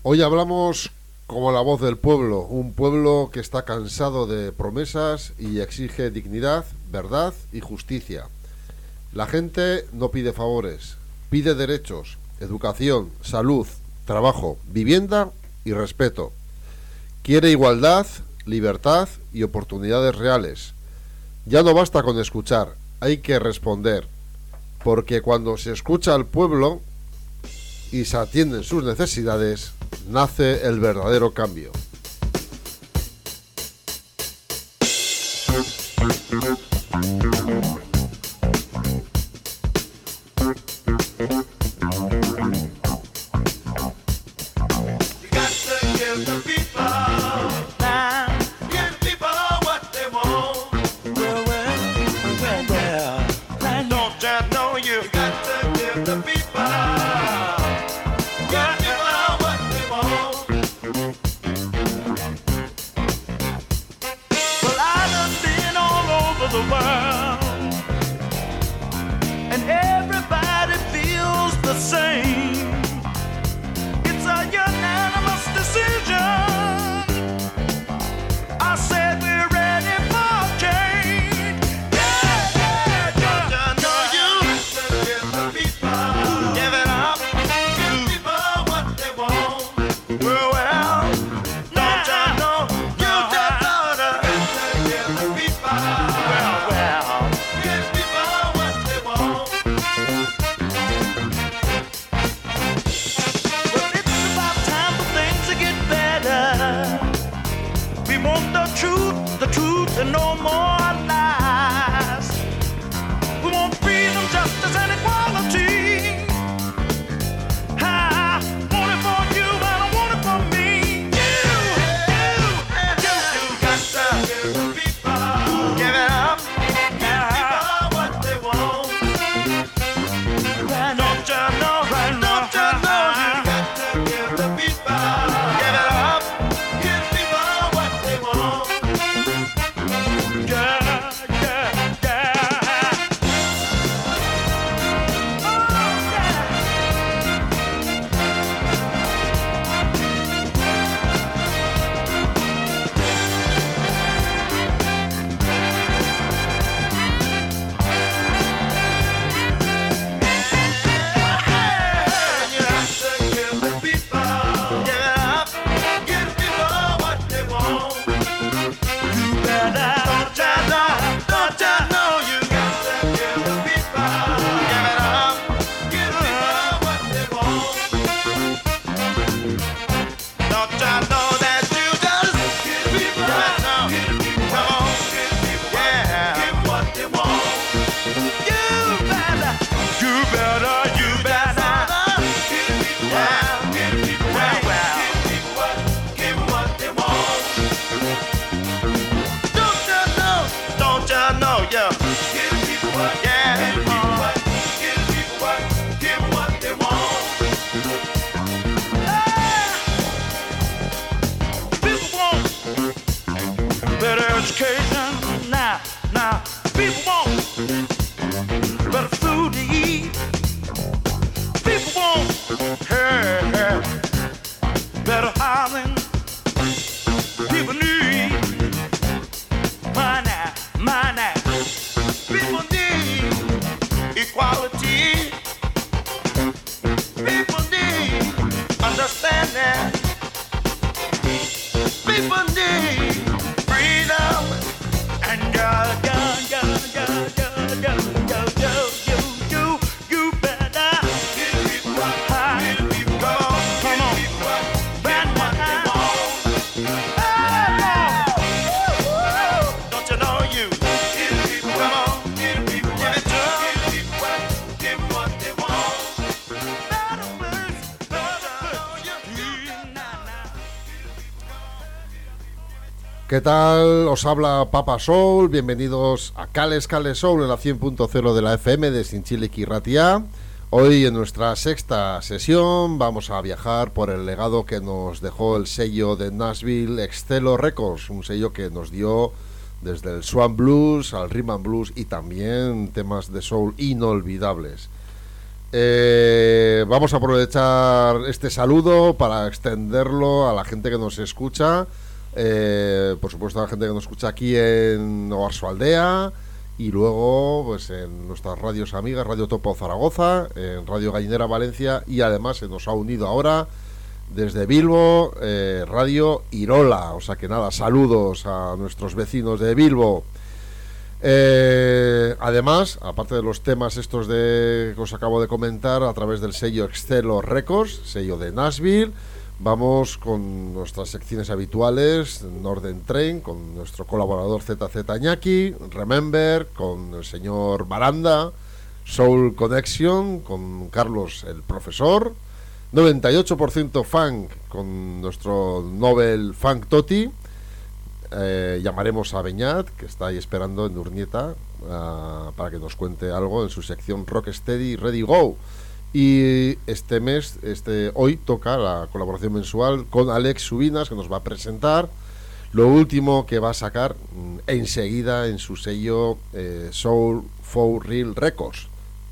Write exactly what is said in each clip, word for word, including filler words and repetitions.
Hoy hablamos como la voz del pueblo, un pueblo que está cansado de promesas y exige dignidad, verdad y justicia. La gente no pide favores, pide derechos, educación, salud, trabajo, vivienda y respeto. Quiere igualdad, libertad y oportunidades reales. Ya no basta con escuchar, hay que responder, porque cuando se escucha al pueblo y se atienden sus necesidades, nace el verdadero cambio. ¿Qué tal? Os habla Papa Soul, bienvenidos a Cales Cales Soul en la cien punto cero de la F M de Sinchilik y Ratia. Hoy en nuestra sexta sesión vamos a viajar por el legado que nos dejó el sello de Nashville Excello Records, un sello que nos dio desde el Swan Blues al Rhythm and Blues y también temas de soul inolvidables. Eh, vamos a aprovechar este saludo para extenderlo a la gente que nos escucha, eh, por supuesto a la gente que nos escucha aquí en Oarsoaldea y luego pues en nuestras radios amigas, Radio Topo Zaragoza, en Radio Gallinera Valencia, y además se nos ha unido ahora desde Bilbo eh, Radio Irola. O sea que nada, saludos a nuestros vecinos de Bilbo. Eh, además, aparte de los temas estos de que os acabo de comentar, a través del sello Extelo Records, sello de Nashville, vamos con nuestras secciones habituales, Northern Train, con nuestro colaborador Z Z Iñaki, Remember, con el señor Baranda, Soul Connection, con Carlos el profesor, noventa y ocho por ciento Funk, con nuestro Nobel Funk Toti. Eh, llamaremos a Beñat, que está ahí esperando en Urnieta, uh, para que nos cuente algo en su sección Rocksteady Ready Go. Y este mes, este hoy toca la colaboración mensual con Alex Subinas, que nos va a presentar lo último que va a sacar mm, enseguida en su sello eh, Soul For Real Records.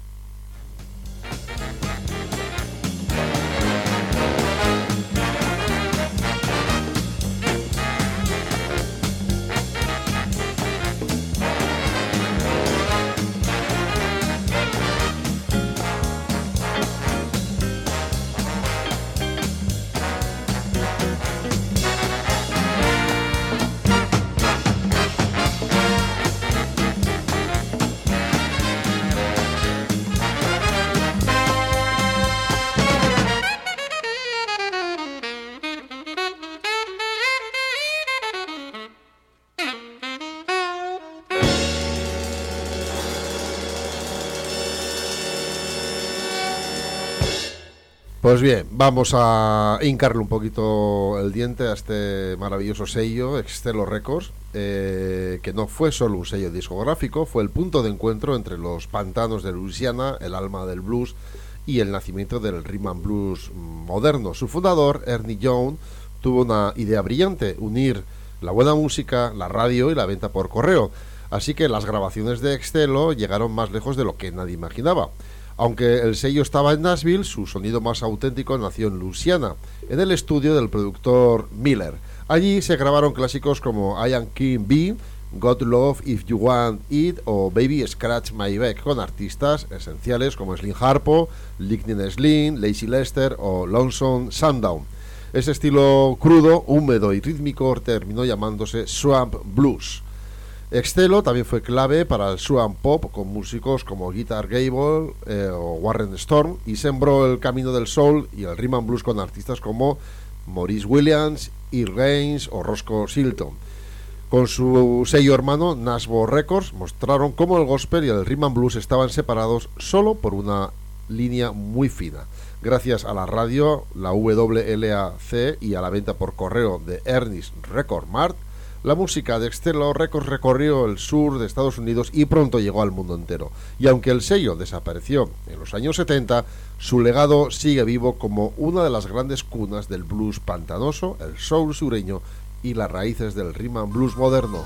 Pues bien, vamos a hincarle un poquito el diente a este maravilloso sello, Extelo Records, eh, que no fue solo un sello discográfico, fue el punto de encuentro entre los pantanos de Luisiana, el alma del blues y el nacimiento del rhythm and blues moderno. Su fundador, Ernie Young, tuvo una idea brillante: unir la buena música, la radio y la venta por correo. Así que las grabaciones de Extelo llegaron más lejos de lo que nadie imaginaba. Aunque el sello estaba en Nashville, su sonido más auténtico nació en Louisiana, en el estudio del productor Miller. Allí se grabaron clásicos como I Am King B, God Love If You Want It o Baby Scratch My Back, con artistas esenciales como Slim Harpo, Lightning Slim, Lazy Lester o Lonesome Sundown. Ese estilo crudo, húmedo y rítmico terminó llamándose Swamp Blues. Extelo también fue clave para el swamp pop con músicos como Guitar Gable eh, o Warren Storm, y sembró el camino del soul y el rhythm and blues con artistas como Maurice Williams, Earl Gaines o Roscoe Silton. Con su sello hermano Nashville Records mostraron cómo el gospel y el rhythm and blues estaban separados solo por una línea muy fina. Gracias a la radio, la W L A C y a la venta por correo de Ernest Record Mart, la música de Extelo Records recorrió el sur de Estados Unidos y pronto llegó al mundo entero. Y aunque el sello desapareció en los años setenta, su legado sigue vivo como una de las grandes cunas del blues pantanoso, el soul sureño y las raíces del rhythm and blues moderno.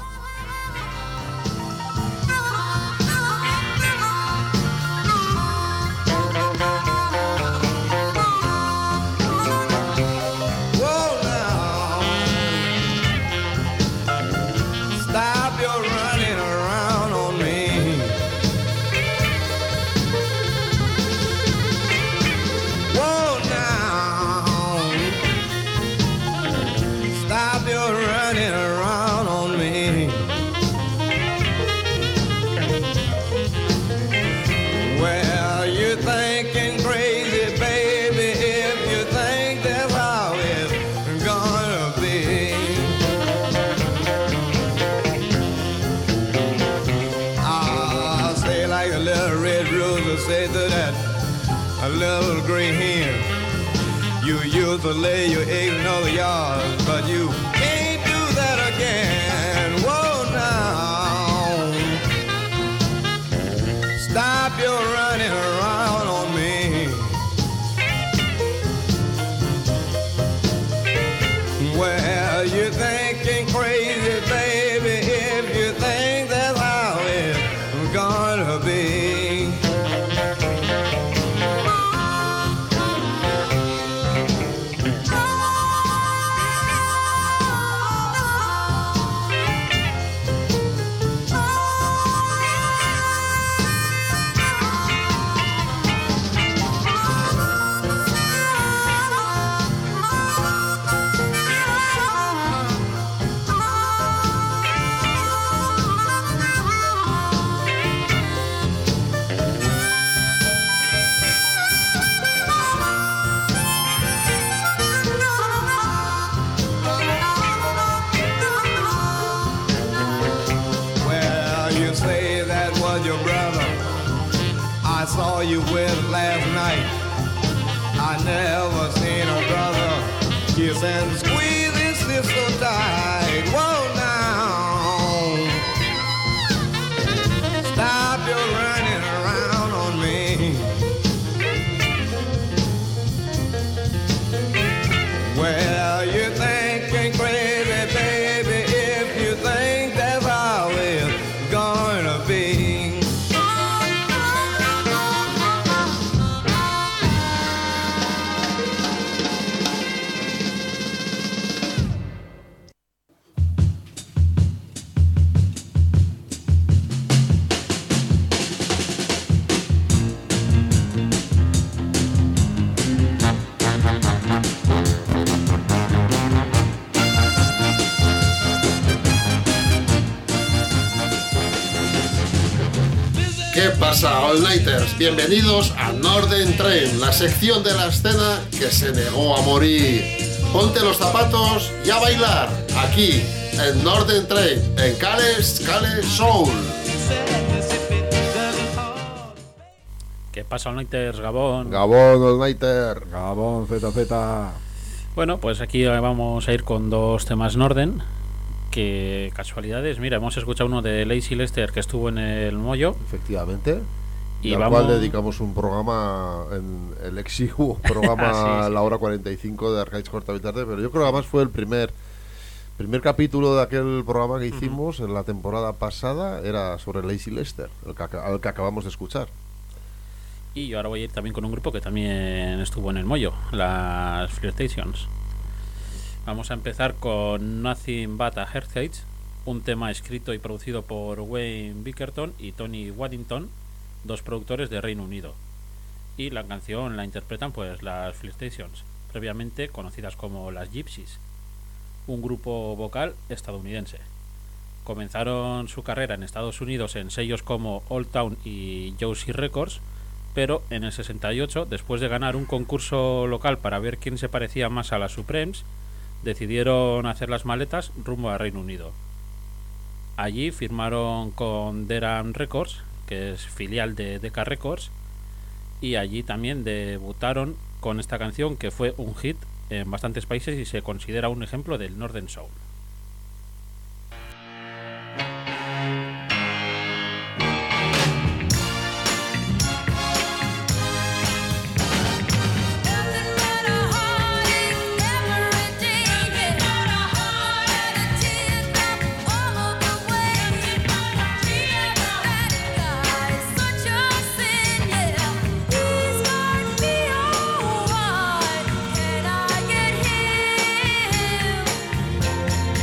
To lay your eggs in other yards, but you can't do that again. Whoa, now stop your running around on me. Well, you're thinking crazy, baby, if you think that's how it's gonna be. you with last night. I never seen a brother kiss and squeeze his sister tight. Whoa now, stop your running around on me. Well, you thinking crazy, baby, if you think that's how it's gonna be. ¿Qué pasa, All Nighters? Bienvenidos a Northern Train, la sección de la escena que se negó a morir. Ponte los zapatos y a bailar, aquí, en Northern Train, en Cales, Cales Soul. ¿Qué pasa, All Nighters? Gabón. Gabón, All Nighter. Gabón, Z Z. Bueno, pues aquí vamos a ir con dos temas Norden. Que casualidades, mira, hemos escuchado uno de Lazy Lester que estuvo en el Mollo. Efectivamente. Y, y al vamos... cual dedicamos un programa, en el exiguo programa sí, sí. La Hora cuarenta y cinco de Arcades Corta y Tarde, pero yo creo que además fue el primer primer capítulo de aquel programa que hicimos uh-huh. en la temporada pasada, era sobre Lazy Lester, el que, al que acabamos de escuchar. Y yo ahora voy a ir también con un grupo que también estuvo en el Mollo, las Flirtations. Vamos a empezar con Nothing But a Heartache, un tema escrito y producido por Wayne Bickerton y Tony Waddington, dos productores de Reino Unido. Y la canción la interpretan pues las Flirtations, previamente conocidas como las Gypsies, un grupo vocal estadounidense. Comenzaron su carrera en Estados Unidos en sellos como Old Town y Josie Records, pero en el sesenta y ocho, después de ganar un concurso local para ver quién se parecía más a las Supremes, decidieron hacer las maletas rumbo a Reino Unido. Allí firmaron con Deram Records, que es filial de Decca Records, y allí también debutaron con esta canción que fue un hit en bastantes países y se considera un ejemplo del Northern Soul. Can I get him?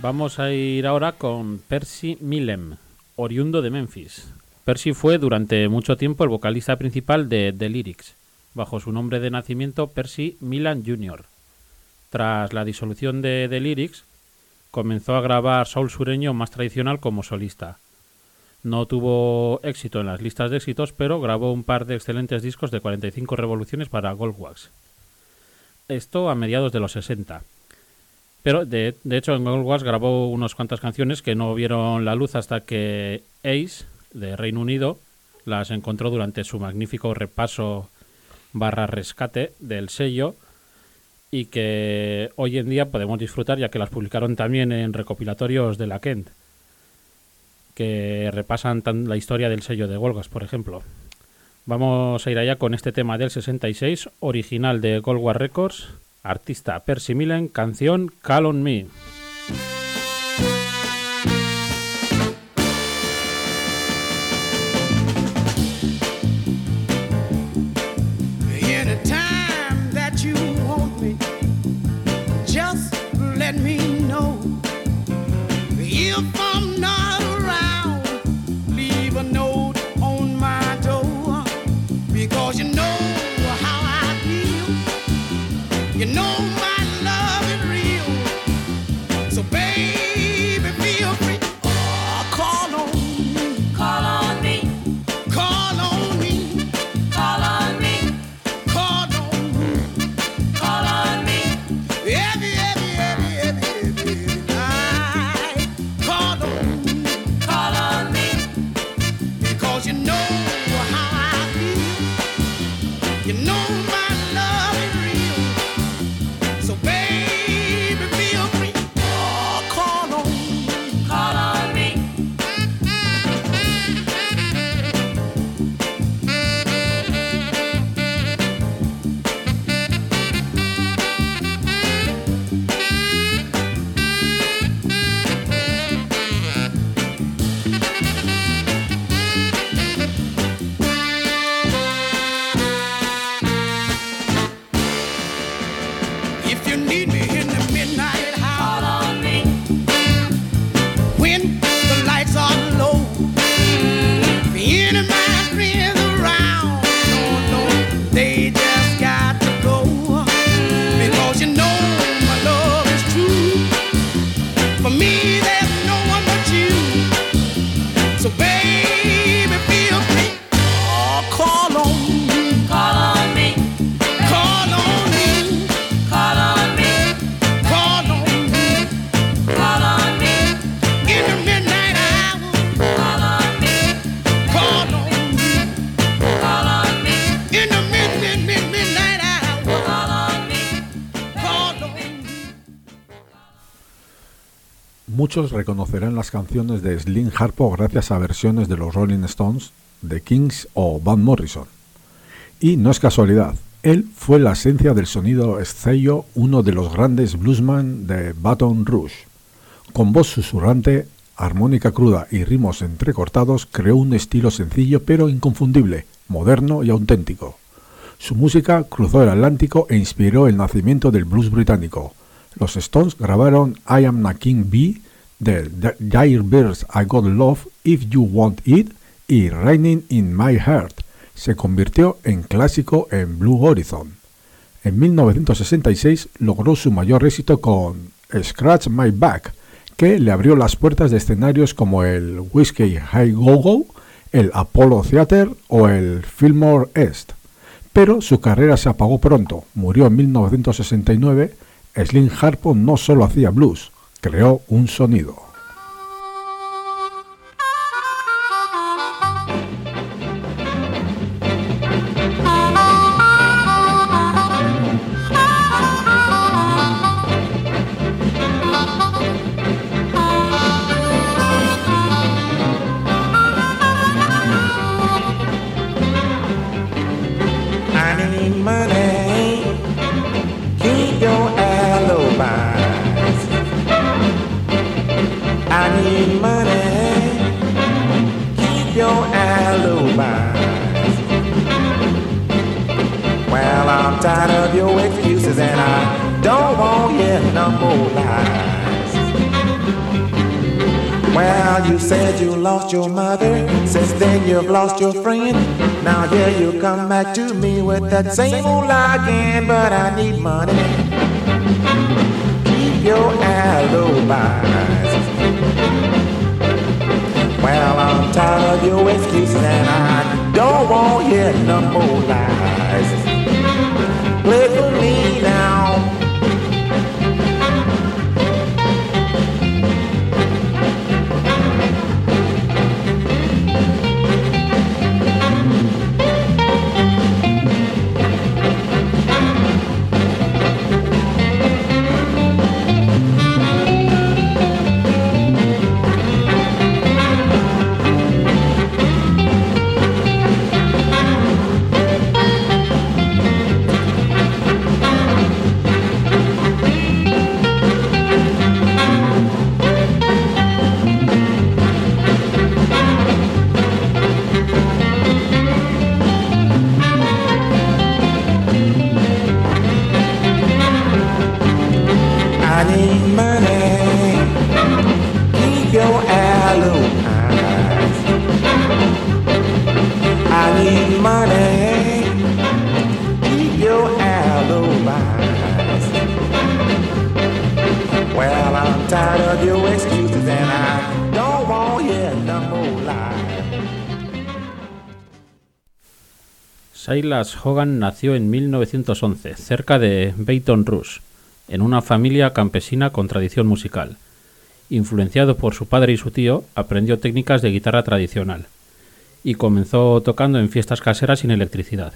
Vamos a ir ahora con Percy Millem, oriundo de Memphis. Percy fue durante mucho tiempo el vocalista principal de The Lyrics, bajo su nombre de nacimiento Percy Millem junior Tras la disolución de The Lyrics, comenzó a grabar soul sureño más tradicional como solista. No tuvo éxito en las listas de éxitos, pero grabó un par de excelentes discos de cuarenta y cinco revoluciones para Goldwax. Esto a mediados de los sesenta. Pero de, de hecho en Goldwax grabó unas cuantas canciones que no vieron la luz hasta que Ace, de Reino Unido, las encontró durante su magnífico repaso barra rescate del sello y que hoy en día podemos disfrutar ya que las publicaron también en recopilatorios de la Kent, que repasan tan la historia del sello de Goldwax, por ejemplo. Vamos a ir allá con este tema del sesenta y seis, original de Goldwax Records, artista Percy Millem, canción Call on Me. Anytime that you want me, just let me know. If I'm not around, leave a note on my door, because you know how I feel. You know my love is real. So baby, feel free. Oh, call on me. Call on me. Call on me. Call on me. Call on me. Call on me. Every, every, every, every, every night. Call on me. Call on me. Because you know how I feel. You know my love is real. So baby, feel free. Oh, call on me. Call on me. If you need me in the midnight Call hour, on me. when the lights are low, if any of my friends around, no, no, they just got to go, because you know my love is true. For me, there's no one but you. So baby, feel free. Oh, call on me. Call on me. Call on me. Call on me. Call on me. Call on me. In the midnight hour. Call on me. Call on me. Call on me. In the mid, mid, mid, midnight hour. Call on me. Call on me. Muchos reconocerán las canciones de Slim Harpo gracias a versiones de los Rolling Stones, The Kings o Van Morrison. Y no es casualidad, él fue la esencia del sonido sello, uno de los grandes bluesman de Baton Rouge. Con voz susurrante, armónica cruda y ritmos entrecortados, creó un estilo sencillo pero inconfundible, moderno y auténtico. Su música cruzó el Atlántico e inspiró el nacimiento del blues británico. Los Stones grabaron I Am a King Bee, de Yardbirds I Got Love, If You Want It y Raining in My Heart. Se convirtió en clásico en Blue Horizon. En mil novecientos sesenta y seis logró su mayor éxito con Scratch My Back, que le abrió las puertas de escenarios como el Whiskey High Go-Go, el Apollo Theatre o el Fillmore East. Pero su carrera se apagó pronto. Murió en mil novecientos sesenta y nueve. Slim Harpo no solo hacía blues, creó un sonido. I need money, keep your alibis. I need money, keep your alibis. Well, I'm tired of your excuses and I don't want you no more lies. Well, you said you lost your mother. Since then you've lost your friend. Now here you come back to me with that same old lie again. But I need money. Keep your alibis. Well, I'm tired of your excuses and I don't want to hear no more lies. Play for me now. Silas Hogan nació en mil novecientos once, cerca de Baton Rouge, en una familia campesina con tradición musical. Influenciado por su padre y su tío, aprendió técnicas de guitarra tradicional y comenzó tocando en fiestas caseras sin electricidad.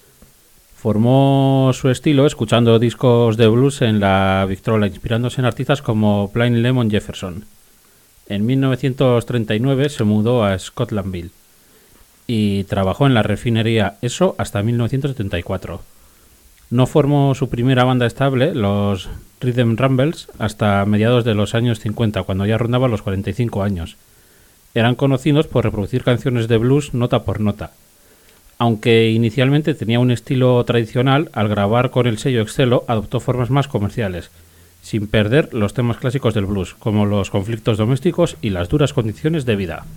Formó su estilo escuchando discos de blues en la Victrola, inspirándose en artistas como Blind Lemon Jefferson. En mil novecientos treinta y nueve se mudó a Scotlandville y trabajó en la refinería Esso hasta mil novecientos setenta y cuatro. No formó su primera banda estable, los Rhythm Rumbles, hasta mediados de los años cincuenta, cuando ya rondaba los cuarenta y cinco años. Eran conocidos por reproducir canciones de blues nota por nota. Aunque inicialmente tenía un estilo tradicional, al grabar con el sello Excello adoptó formas más comerciales, sin perder los temas clásicos del blues, como los conflictos domésticos y las duras condiciones de vida.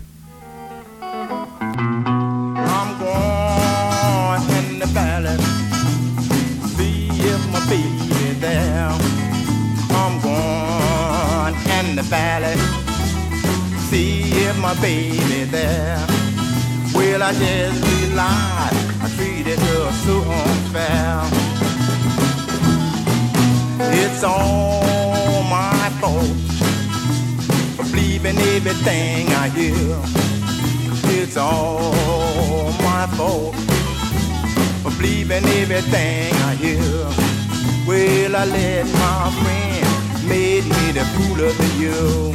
Valley, see if my baby there. Well, I just realized I treated her so unfair. It's all my fault for believing everything I hear. It's all my fault for believing everything I hear. Well, I let my friend made me the fool of the year.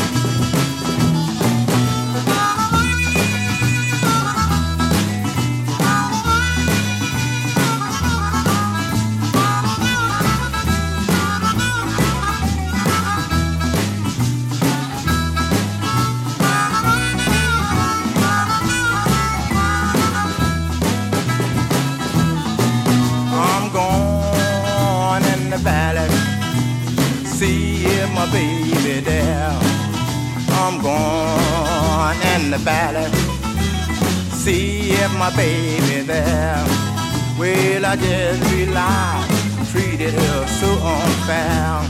I'm gone in the valley, see if my baby there. I'm gone in the valley, see if my baby there. Well, I just realized I treated her so unfair.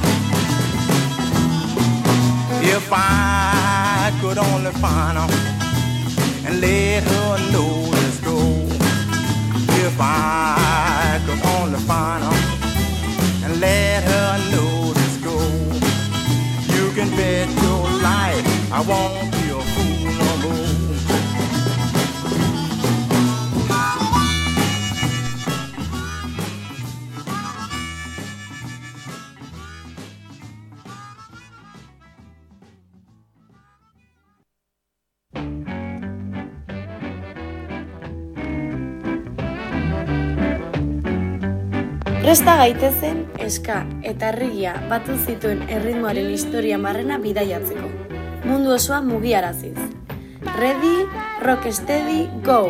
If I could only find her and let her know this go. If I could only find her and let her know this go. You can bet your life I won't be a fool no more. Presta gaitezen, eska eta erregia batu zituen erritmoaren historia barrena bidaiatzeko. Mundu osoa mugiaraziz. Ready, rock steady, go!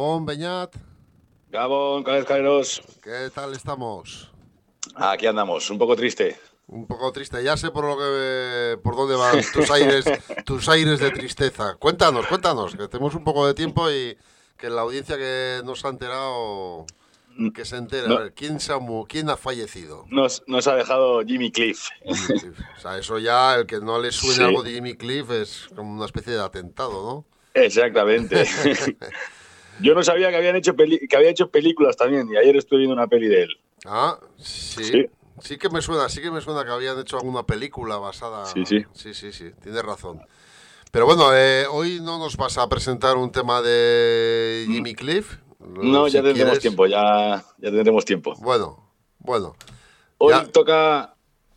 Gabón, Beñat. Gabón, Calezcaneros. ¿Qué tal estamos? Aquí andamos, un poco triste. Un poco triste. Ya sé por lo que por dónde van tus aires, tus aires de tristeza. Cuéntanos, cuéntanos, que tenemos un poco de tiempo y que la audiencia que nos ha enterado, que se entere. No. A ver, ¿quién, se ha, mu- ¿quién ha fallecido? Nos, nos ha dejado Jimmy Cliff. Jimmy Cliff. O sea, eso ya, el que no le suene Sí. algo de Jimmy Cliff es como una especie de atentado, ¿no? Exactamente. Yo no sabía que habían hecho peli- que había hecho películas también, y ayer estuve viendo una peli de él. Ah, sí. Sí. Sí que me suena, sí que me suena que habían hecho alguna película basada. Sí, sí. Sí, sí, sí, tienes razón. Pero bueno, eh, hoy no nos vas a presentar un tema de Jimmy Cliff. No, Si ya tendremos quieres. tiempo, ya, ya tendremos tiempo. Bueno, bueno. Hoy Ya. toca,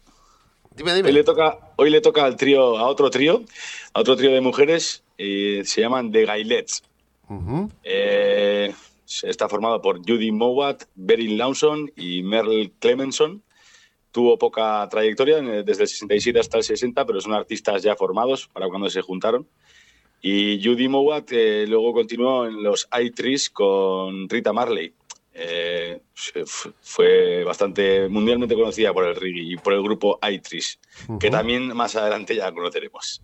Dime, dime. hoy le toca, hoy le toca al trío, a otro trío, a otro trío de mujeres, eh, se llaman The Gailets. Ujú. Eh, está formado por Judy Mowat, Beryl Lawson y Merle Clemenson. Tuvo poca trayectoria eh, desde el sesenta y siete hasta el sesenta, pero son artistas ya formados para cuando se juntaron. Y Judy Mowat eh, luego continuó en los I-Trees con Rita Marley. Eh, f- fue bastante mundialmente conocida por el reggae y por el grupo I-Trees, que Ujú. también más adelante ya conoceremos.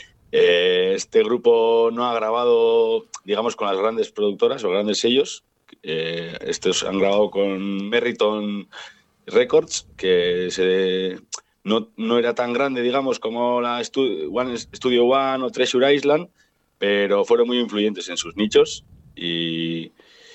Eh, este grupo no ha grabado, digamos, con las grandes productoras o grandes sellos. Eh, estos han grabado con Merriton Records, que se, no, no era tan grande, digamos, como la Stu- One, Studio One o Treasure Island, pero fueron muy influyentes en sus nichos y,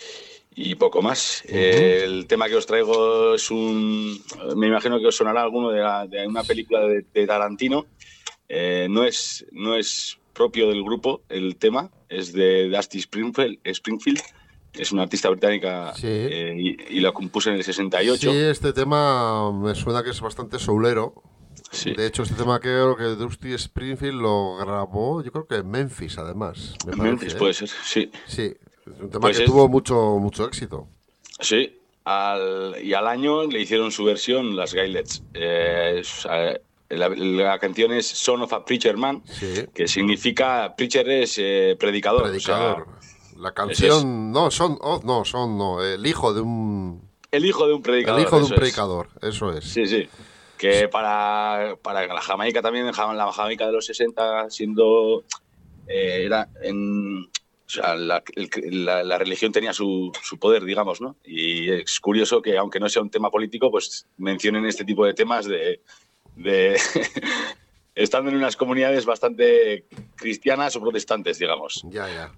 y poco más. Ujú. Eh, el tema que os traigo es un... Me imagino que os sonará alguno de, la- de una película de, de Tarantino. Eh, no, es, no es propio del grupo el tema, es de Dusty Springfield, Springfield. Es una artista británica Sí. eh, y, y la compuso en el sesenta y ocho. Sí, este tema me suena que es bastante soulero. Sí. De hecho, este tema creo que Dusty Springfield lo grabó, yo creo que en Memphis, además. Me parece, Memphis, ¿eh? puede ser, sí. Sí, es un tema Pues que es- tuvo mucho, mucho éxito. Sí, al, y al año le hicieron su versión las Gailets. Eh, es, eh, la, la canción es Son of a Preacher Man, Sí. que significa preacher es eh, predicador. Predicador. o sea, La canción, no, son, oh, no, son, no, el hijo de un, el hijo de un predicador. el hijo de un eso es. predicador, eso es. Sí, sí. Que para, para la Jamaica también, ja- la Jamaica de los sesenta, siendo. eh, era en. O sea, la, el- la- la religión tenía su, su poder, digamos, ¿no? Y es curioso que, aunque no sea un tema político, pues mencionen este tipo de temas de. de estando en unas comunidades bastante cristianas o protestantes, digamos. Ya, ya.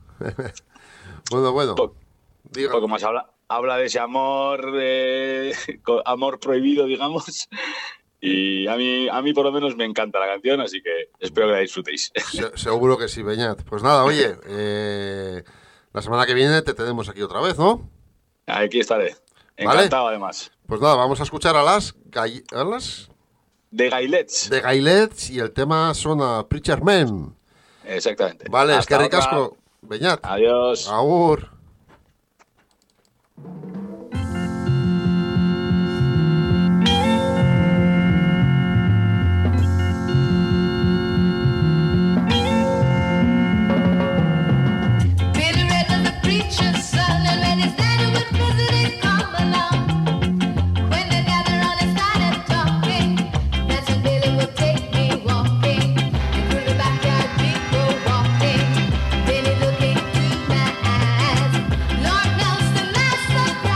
Bueno, bueno. Po- Diga- Un poco más habla, habla de ese amor, de, amor prohibido, digamos. Y a mí, a mí por lo menos me encanta la canción, así que espero que la disfrutéis. se- seguro que sí, Beñat. Pues nada, oye, eh, la semana que viene te tenemos aquí otra vez, ¿no? Aquí estaré. Vale. Encantado, además. Pues nada, vamos a escuchar a las, gall- a las De Gailets. de Gailets y el tema son a Preacher Man. Exactamente. Vale, es que Hasta ricasco, Beñat. otra. Adiós. Agur. Billy Red was the preacher's son, and when his daddy would visit, he'd come along. When they gathered on and started talking, that's when Billy would take me walking. And through the backyard, people walking. Billy looked into my eyes. Lord knows the master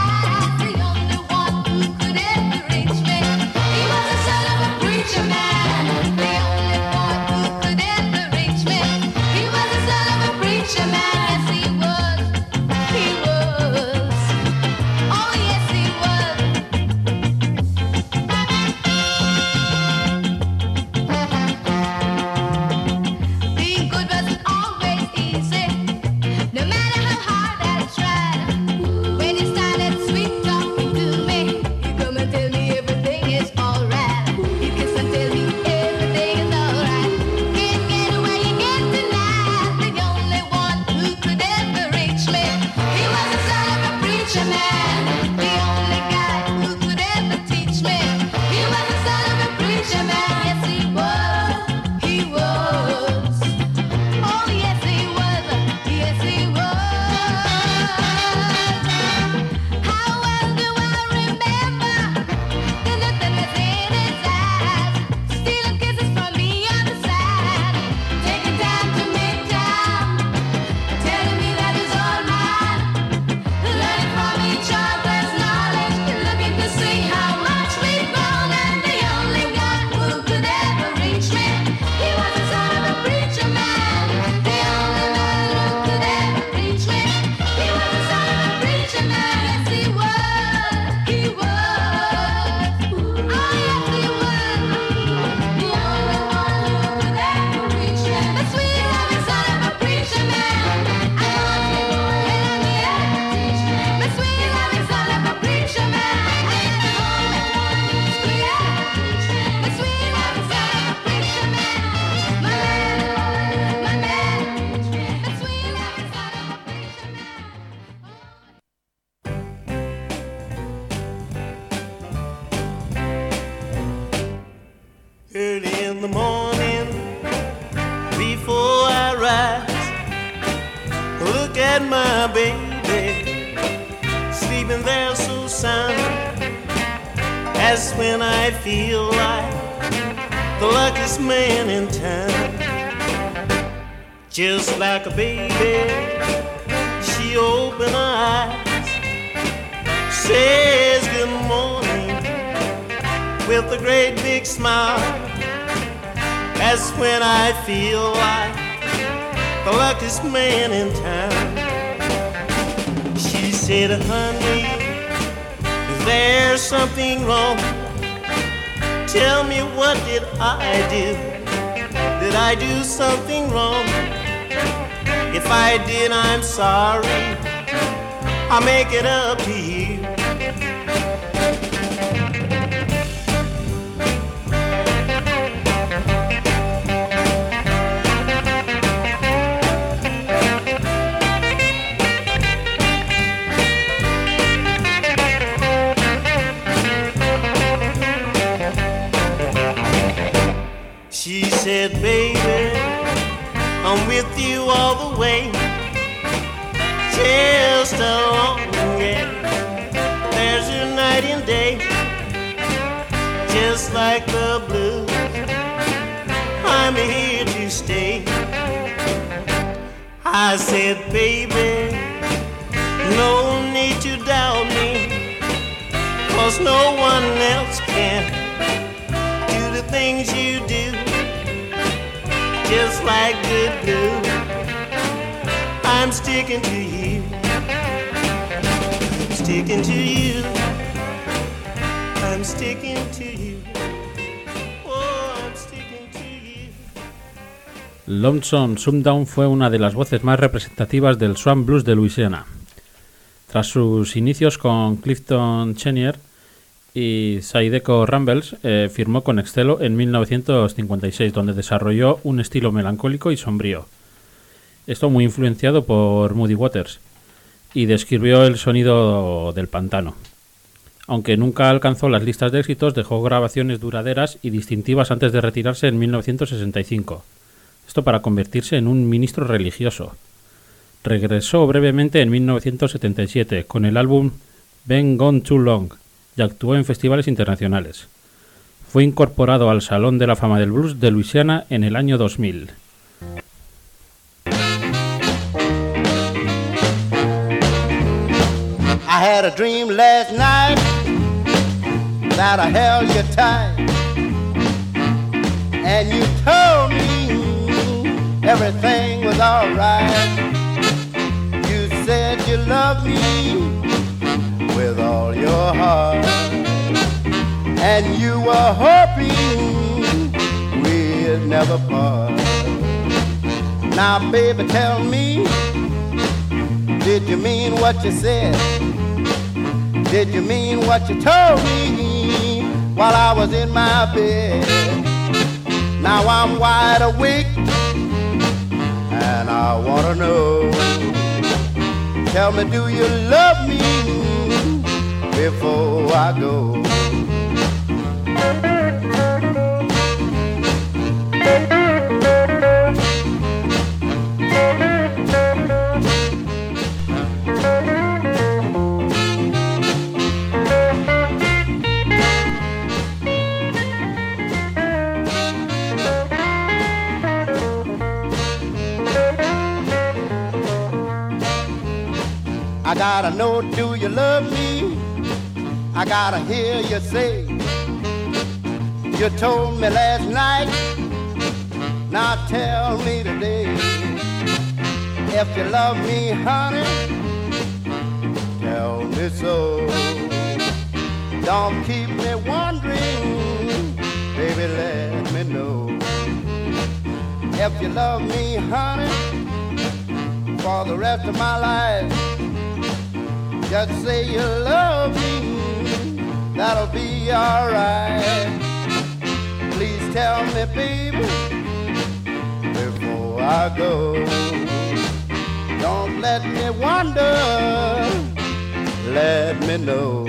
the morning before I rise, look at my baby sleeping there so sound. That's when I feel like the luckiest man in town. Just like a baby, she opened her eyes, says good morning with a great big smile. That's when I feel like the luckiest man in town. She said, honey, is there something wrong? Tell me, what did I do? Did I do something wrong? If I did, I'm sorry, I'll make it up to you. She said, baby, I'm with you all the way, just along, yeah. There's your night and day, just like the blues, I'm here to stay. I said, baby, no need to doubt me, 'cause no one else can do the things you do, just like good glue. I'm sticking to you, sticking to you, I'm sticking to you, oh, I'm sticking to you. Lonesome Sundown fue una de las voces más representativas del swamp blues de Luisiana. Tras sus inicios con Clifton Chenier y Zydeco Rambles, eh, firmó con Excello en mil novecientos cincuenta y seis, donde desarrolló un estilo melancólico y sombrío. Esto muy influenciado por Muddy Waters, y describió el sonido del pantano. Aunque nunca alcanzó las listas de éxitos, dejó grabaciones duraderas y distintivas antes de retirarse en mil novecientos sesenta y cinco. Esto para convertirse en un ministro religioso. Regresó brevemente en mil novecientos setenta y siete con el álbum Been Gone Too Long y actuó en festivales internacionales. Fue incorporado al Salón de la Fama del Blues de Luisiana en el año dos mil. I had a dream last night that I held you tight, and you told me everything was alright. You said you loved me with all your heart, and you were hoping we'd never part. Now baby, tell me, did you mean what you said? Did you mean what you told me while I was in my bed? Now I'm wide awake and I wanna know, tell me, do you love me before I go? I gotta know, do you love me? I gotta hear you say, you told me last night, now tell me today. If you love me, honey, tell me so. Don't keep me wondering, baby, let me know. If you love me, honey, for the rest of my life, just say you love me, that'll be alright. Please tell me, baby, before I go. Don't let me wonder, let me know.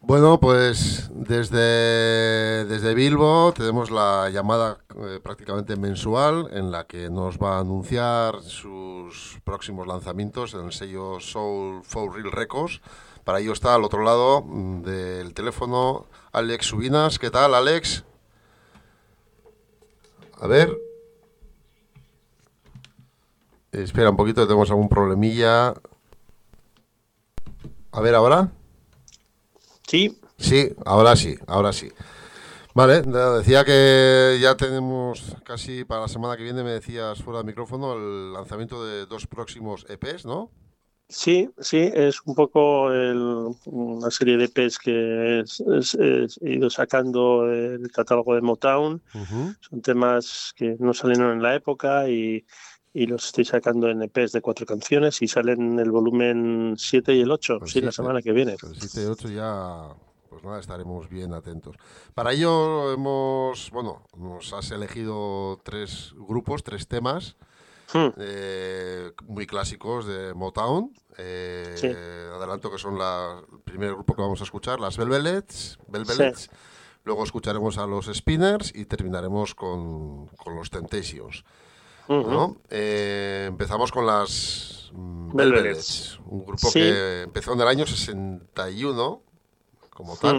Bueno, pues desde, desde Bilbo tenemos la llamada eh, prácticamente mensual en la que nos va a anunciar sus próximos lanzamientos en el sello Soul For Real Records. Para ello está al otro lado mm, del teléfono Alex Subinas. ¿Qué tal, Alex? A ver. Espera un poquito, tenemos algún problemilla. A ver, ¿ahora? Sí. Sí, ahora sí, ahora sí. Vale, decía que ya tenemos casi para la semana que viene, me decías fuera del micrófono, el lanzamiento de dos próximos E Pes, ¿no? Sí, sí, es un poco el, una serie de E Pes que es, es, es, he ido sacando del catálogo de Motown. Uh-huh. Son temas que no salieron en la época y, y los estoy sacando en E Pes de cuatro canciones y salen en el volumen siete y el ocho, pues sí, siete, la semana que viene. El siete y el ocho ya, pues nada, estaremos bien atentos. Para ello hemos, bueno, nos has elegido tres grupos, tres temas. Hmm. Eh, muy clásicos de Motown. Eh, sí. Adelanto que son la, el primer grupo que vamos a escuchar, las Velvets. Velvets. Sí. Luego escucharemos a los Spinners y terminaremos con, con los Temptations. Uh-huh. ¿No? Eh, empezamos con las Velvets, un grupo sí. que empezó en el año sesenta y uno como tal. Hmm.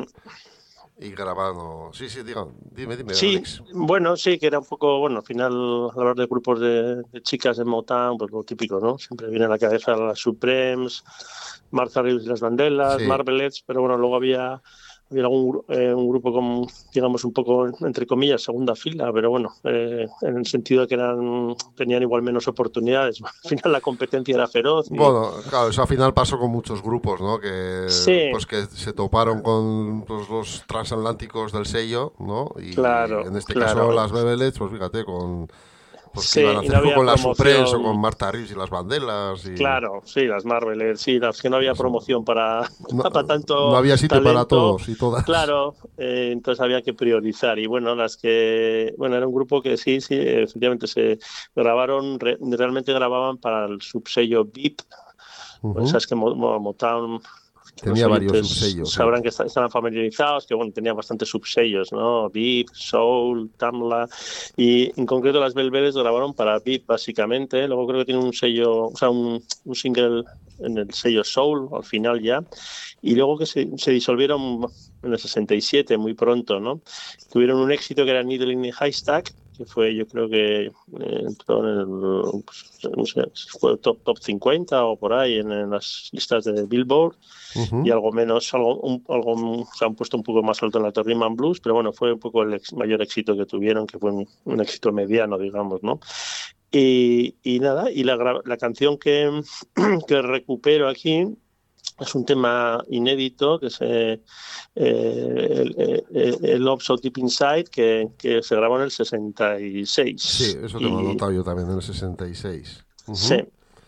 Y grabando. Sí, sí, diga, dime, dime. Sí, Alex. Bueno, sí, que era un poco, bueno, al final, hablar de grupos de, de chicas de Motown, pues lo típico, ¿no? Siempre viene a la cabeza las Supremes, Martha Reeves y las Vandellas, sí. Marvelettes, pero bueno, luego había, había algún, eh, un grupo con, digamos, un poco, entre comillas, segunda fila, pero bueno, eh, en el sentido de que eran tenían igual menos oportunidades. Al final la competencia era feroz. Y... Bueno, claro, eso al final pasó con muchos grupos, ¿no? Que, sí. pues que se toparon con pues, los transatlánticos del sello, ¿no? Y claro, en este claro. caso las Velvets, pues fíjate, con... Pues sí, que iban a hacer no con las promoción... Supremes o con Martha Reeves y las Vandellas. Y... Claro, sí, las Marvelettes, sí, las que no había promoción para, no, para tanto No había sitio talento, para todos y todas. Claro, eh, entonces había que priorizar. Y bueno, las que... Bueno, era un grupo que sí, sí, efectivamente se grabaron, re, realmente grababan para el subsello V I P. Uh-huh. Pues sabes que Motown... Tenía varios subsellos. Sabrán sí. que estaban familiarizados, que bueno, tenía bastantes subsellos, ¿no? V I P, Soul, Tamla, y en concreto las Velvets grabaron para V I P básicamente. Luego creo que tiene un sello, o sea, un, un single en el sello Soul al final ya, y luego que se, se disolvieron en el sesenta y siete muy pronto, ¿no? Tuvieron un éxito que era Needle in the Haystack, que fue, yo creo que eh, entró en el, pues, no sé, fue top, top cincuenta o por ahí en, en las listas de Billboard. Uh-huh. Y algo menos, algo, un, algo se han puesto un poco más alto en la Rhythm and Blues, pero bueno, fue un poco el ex, mayor éxito que tuvieron, que fue un, un éxito mediano, digamos, ¿no? Y, y nada, y la, la canción que, que recupero aquí es un tema inédito que se eh, el, el, el Love So Deep Inside, que, que se grabó en el sesenta y seis. Sí, eso te lo he notado yo también, en el sesenta y seis. Uh-huh. Sí.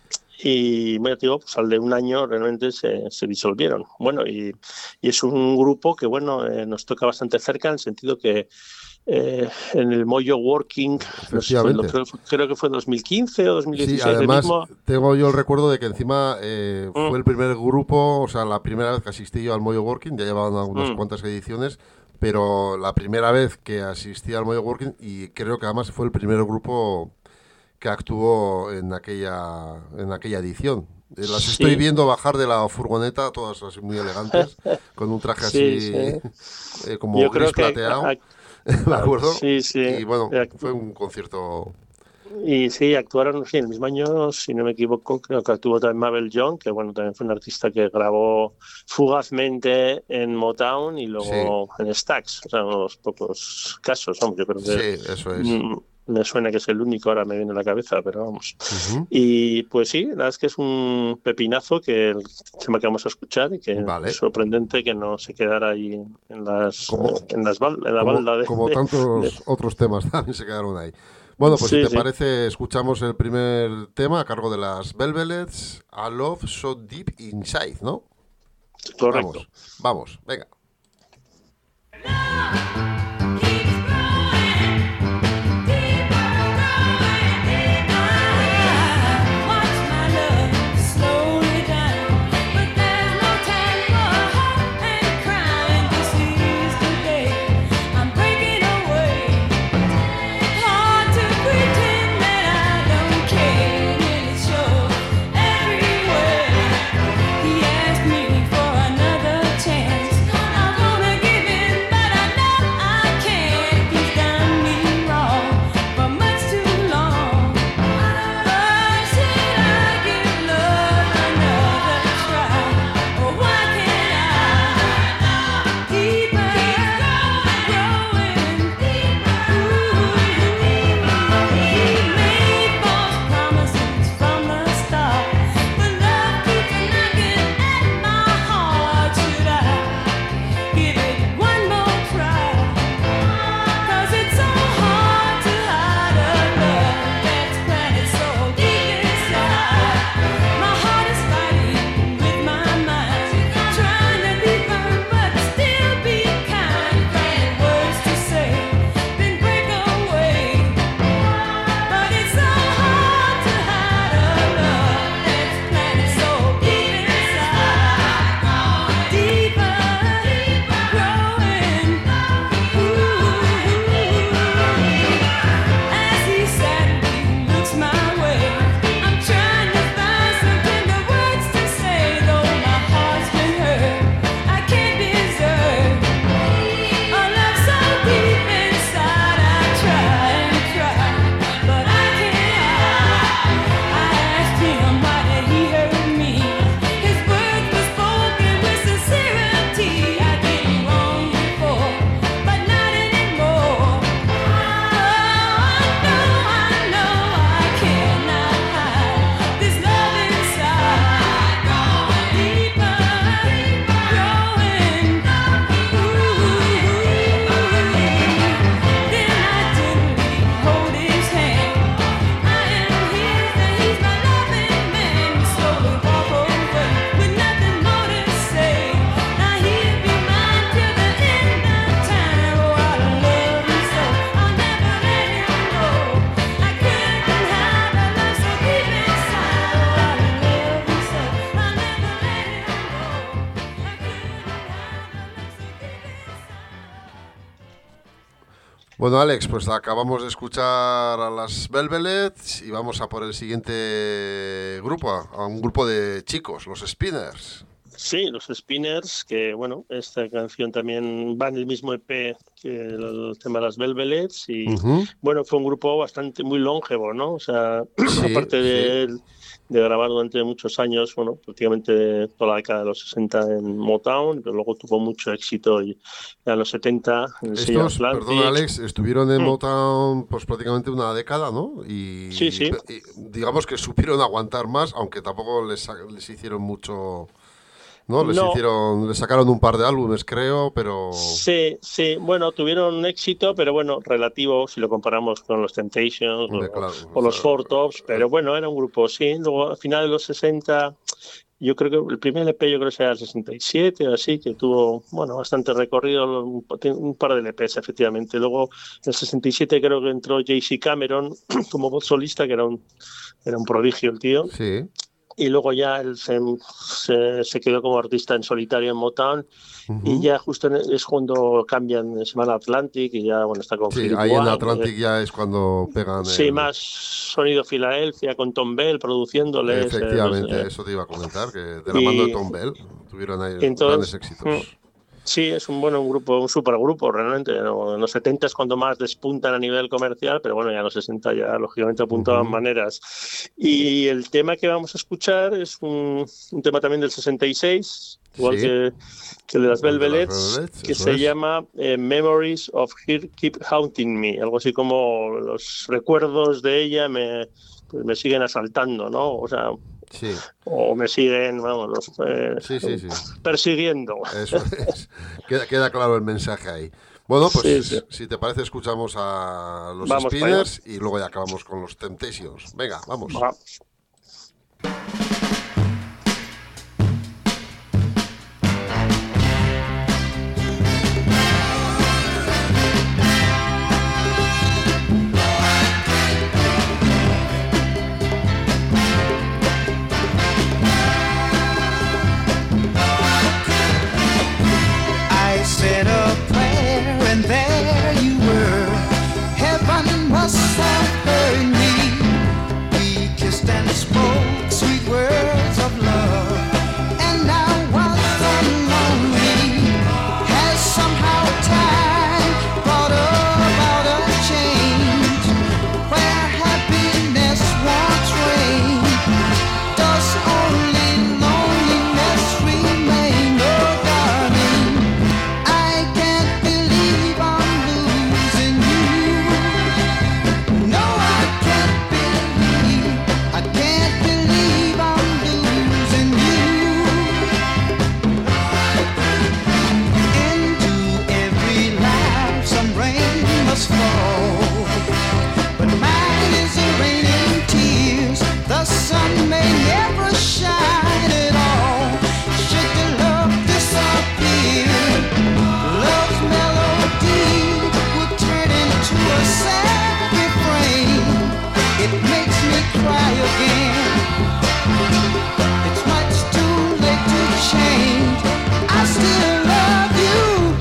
Y bueno, digo, pues al de un año realmente se, se disolvieron. Bueno, y, y es un grupo que bueno eh, nos toca bastante cerca en el sentido que eh, en el Mojo Working, no sé, lo, creo, creo que fue dos mil quince o dos mil dieciséis. Sí, además mismo... tengo yo el recuerdo de que encima eh, mm. fue el primer grupo, o sea, la primera vez que asistí yo al Mojo Working, ya llevaban unas mm. cuantas ediciones, pero la primera vez que asistí al Mojo Working, y creo que además fue el primer grupo que actuó en aquella en aquella edición. Las sí. estoy viendo bajar de la furgoneta, todas así muy elegantes, con un traje sí, así sí. Eh, como Yo gris creo plateado, que, ¿me acuerdo? Sí, sí. Y bueno, fue un concierto... Y sí, actuaron sí, el mismo año, si no me equivoco, creo que actuó también Mabel Young, que bueno, también fue un artista que grabó fugazmente en Motown y luego sí. en Stax, o sea, unos pocos casos, hombre, yo creo que... Sí, eso es. Mm, me suena que es el único, ahora me viene a la cabeza, pero vamos. Uh-huh. Y pues sí, la verdad es que es un pepinazo que el tema que vamos a escuchar y que vale. es sorprendente que no se quedara ahí en las como, en las bal, en la como, balda de, como tantos de, otros temas también se quedaron ahí. Bueno, pues sí, si te sí. parece, escuchamos el primer tema a cargo de las Velvets, A Love So Deep Inside, ¿no? Correcto. Vamos, vamos, venga. Slowly down, but there's no time for hope and crying. Bueno, Alex, pues acabamos de escuchar a las Velvets y vamos a por el siguiente grupo, a un grupo de chicos, los Spinners. Sí, los Spinners, que bueno, esta canción también va en el mismo E P que el tema de las Velvets y Ujú. bueno, fue un grupo bastante muy longevo, ¿no? O sea, Sí, aparte de, sí. de grabar durante muchos años, bueno, prácticamente toda la década de los sesenta en Motown, pero luego tuvo mucho éxito y ya en los setenta en el sello Estos, Atlantic. perdón Alex, estuvieron en Mm. Motown pues prácticamente una década, ¿no? Y, Sí, sí. y digamos que supieron aguantar más, aunque tampoco les, sa- les hicieron mucho, ¿no? Les No. hicieron, les sacaron un par de álbumes, creo, pero Sí, sí, bueno, tuvieron éxito, pero bueno, relativo si lo comparamos con los Temptations Hombre, o, claro, o o los sea, Four Tops, pero bueno, era un grupo, sí. Luego, a finales de los sesenta, yo creo que el primer E P yo creo que era el sesenta y siete o así, que tuvo, bueno, bastante recorrido, un, un par de L Ps, efectivamente. Luego, en el sesenta y siete creo que entró J C Cameron como voz solista, que era un, era un prodigio el tío. sí. Y luego ya él se, se, se quedó como artista en solitario en Motown. Ujú. Y ya justo en- es cuando cambian Semana Atlantic y ya bueno está con Sí, Philip ahí en White, Atlantic eh, ya es cuando pegan sí, el... más sonido Filadelfia con Tom Bell produciéndoles. eh, Efectivamente, pues, eh, eso te iba a comentar, que de la mano de y Tom Bell tuvieron ahí entonces, grandes éxitos. mm, sí, es un bueno un grupo, un supergrupo realmente. ¿No? En los setenta es cuando más despuntan a nivel comercial, pero bueno, ya en los sesenta ya lógicamente apuntaban Ujú. maneras. Y el tema que vamos a escuchar es un, un tema también del sesenta y seis, igual Sí. que, que el de las El de las Velvets, Velvets, que eso se es. llama eh, Memories of Her Keep Haunting Me, algo así como los recuerdos de ella me, pues me siguen asaltando, ¿no? O sea, Sí, o me siguen, vamos, los, eh, sí, sí, sí. persiguiendo. Eso es. Queda, queda claro el mensaje ahí. Bueno, pues Sí, sí. si te parece escuchamos a los Vamos para allá. Spinners y luego ya acabamos con los Temptations. Venga, vamos. Va. I said a prayer and there you were. Heaven must have heard me. We kissed and spoke sweet words of love. And I was lonely. Has somehow time brought about a change where happiness once reigned. Does only loneliness remain? Oh, darling, I can't believe I'm losing you. No, I can't believe, I can't believe I'm losing you. Into every life some rain must fall, but mine is a rain in tears. The sun may never shine at all. Should the love disappear, love's melody would turn into a sad refrain. It makes me cry again. It's much too late to change. I still love you.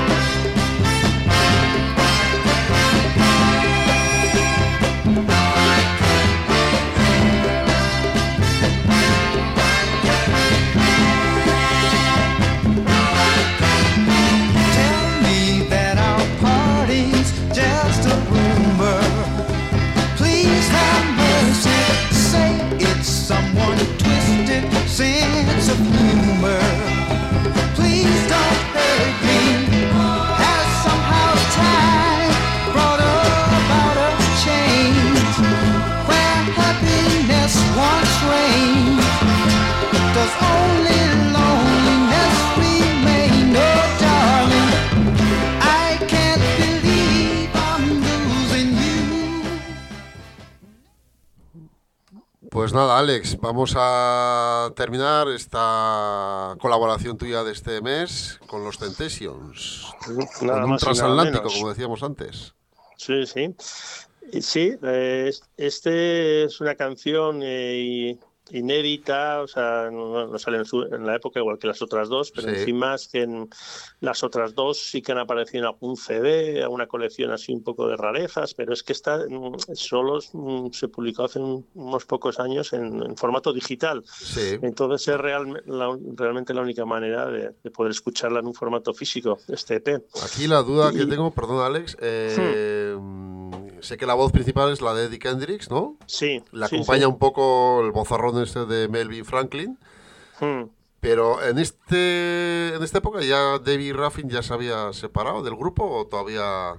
Tell me that our parting's just a rumor. Please have mercy. Say it's someone twisted sense of humor. Please don't hurt me. Has somehow time brought about a change where happiness once reigned. Does only loneliness remain? Oh, darling, I can't believe I'm losing you. Pues nada, Alex, vamos a terminar esta colaboración tuya de este mes con los Temptations. Nada con un más y nada transatlántico, menos. como decíamos antes. Sí, sí. Y sí, eh, este es una canción eh, y inédita, o sea, no, no sale en, su, en la época igual que las otras dos, pero Sí. encima es que en las otras dos sí que han aparecido en algún C D, alguna colección así un poco de rarezas, pero es que está mm, solo mm, se publicó hace un- unos pocos años en, en formato digital. Sí. Entonces es real, la, realmente la única manera de, de poder escucharla en un formato físico, este E P. Aquí la duda que Y- tengo, perdón Alex, eh, sé que la voz principal es la de Eddie Kendricks, ¿no? Sí. Le sí, acompaña sí. un poco el vozarrón este de Melvin Franklin, Hmm. pero en este en esta época ya David Ruffin ya se había separado del grupo o todavía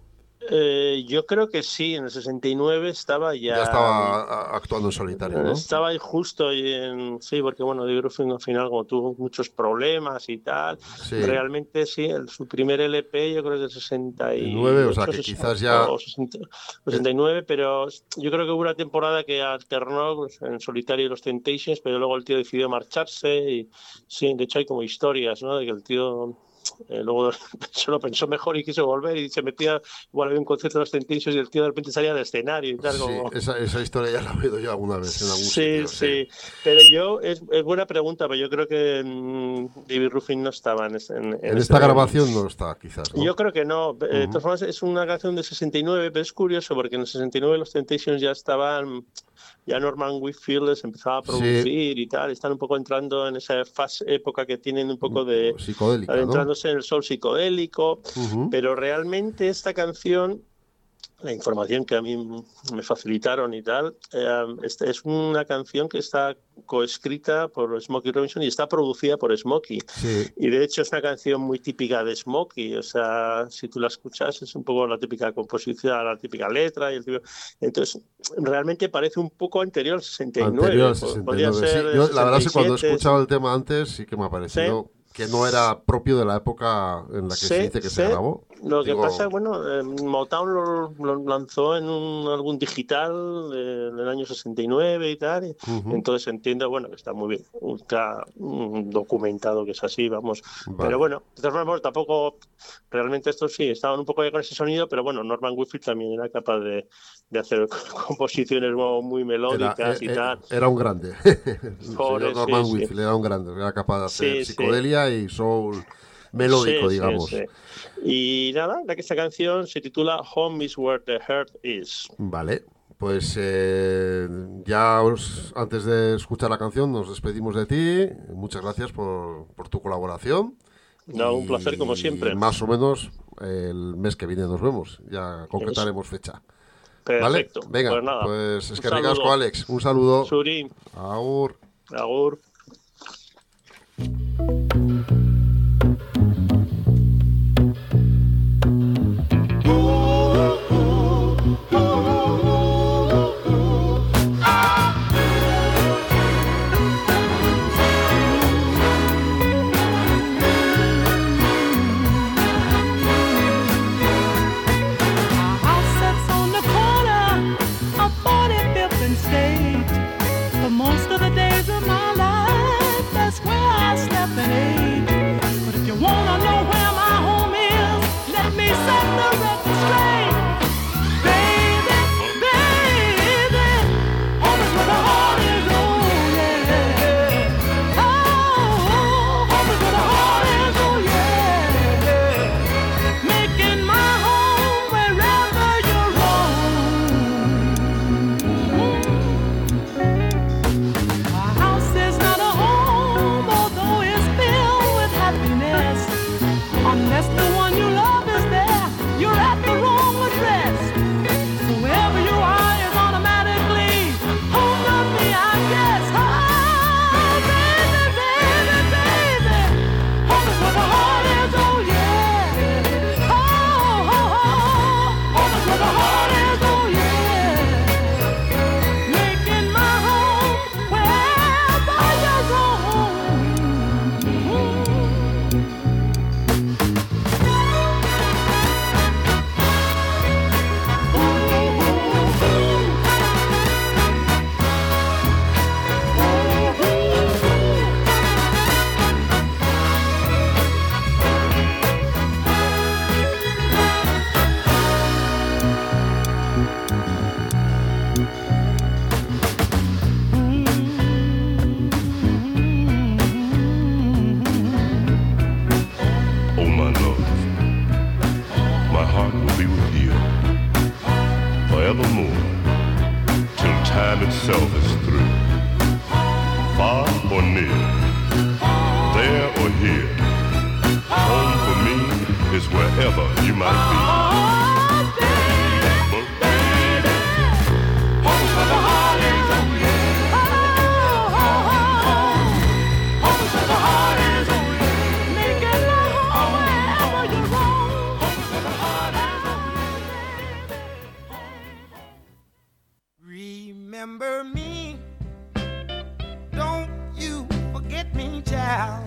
Eh, yo creo que sí, en el sesenta y nueve estaba ya... ya estaba a- actuando en solitario, ¿no? Estaba ahí justo y en, sí, porque bueno, David Ruffin al final como tuvo muchos problemas y tal, Sí. realmente sí, el- su primer L P yo creo que es del sesenta y nueve, o sea que ocho, quizás ya- o sesenta, sesenta y nueve, pero yo creo que hubo una temporada que alternó pues, en solitario y los Temptations, pero luego el tío decidió marcharse y sí, de hecho hay como historias, ¿no? De que el tío... Eh, luego se lo pensó mejor y quiso volver y se metía, igual había un concierto de los Temptations y el tío de repente salía del escenario y tal. Sí, como... esa, esa historia ya la he oído yo alguna vez en algún Sí, sitio. sí, pero yo, es, es buena pregunta, pero yo creo que mm, David Ruffin no estaba en, ese- en, En ese- esta grabación no está, quizás, ¿no? Yo creo que no. Eh, De Ujú. todas formas, es una canción de sesenta y nueve, pero es curioso porque en el sesenta y nueve los Temptations ya estaban, ya Norman Whitfield les empezaba a Sí. producir y tal, están un poco entrando en esa fase, época que tienen un poco de... Psicodélica, ¿no? Adentrándose en el soul psicodélico, Ujú. pero realmente esta canción, la información que a mí me facilitaron y tal, eh, este es una canción que está coescrita por Smokey Robinson y está producida por Smokey. Sí. Y de hecho es una canción muy típica de Smokey, o sea, si tú la escuchas es un poco la típica composición, la típica letra. Y el típico... Entonces, realmente parece un poco anterior al sesenta y nueve. Anterior al po- podría sesenta y nueve, sí. ser del Yo, la verdad es que cuando he sesenta y siete, escuchado el tema antes sí que me ha parecido que no era propio de la época en la que Sí, se dice que se sí. grabó. Lo que Digo, pasa, bueno, eh, Motown lo, lo lanzó en un álbum digital eh, en el año sesenta y nueve y tal, y Ujú. entonces entiendo, bueno, que está muy bien, está mm, documentado que es así, vamos. Vale. Pero bueno, de todas formas, tampoco, realmente estos sí, estaban un poco ya con ese sonido, pero bueno, Norman Whitfield también era capaz de, de hacer composiciones como muy Era, melódicas eh, y eh, tal. era un grande. El Joder, señor Norman sí, sí. Whitfield era un grande. Era capaz de hacer Sí, sí. psicodelia y soul melódico, Sí, sí, digamos. sí. Y nada, la que esta canción se titula Home is where the heart is. Vale, pues eh, ya os- antes de escuchar la canción nos despedimos de ti. Muchas gracias por, por tu colaboración. No, un Y placer como siempre. Más o menos el mes que viene nos vemos. Ya concretaremos fecha. Perfecto. ¿Vale? Venga, pues nada. pues es un que saludo. ricasco, Alex. Un saludo. Suri, Agur. agur. Our house sits on the corner of forty-fifth and State. For most of the days of my life, my love, my heart will be with you forevermore, till time itself is through. Far or near, there or here, home for me is wherever you might be. Remember me, don't you forget me, child.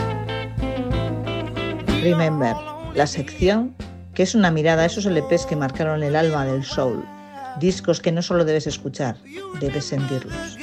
Remember, la sección que es una mirada a esos L Pes que marcaron el alma del soul, discos que no solo debes escuchar, debes sentirlos.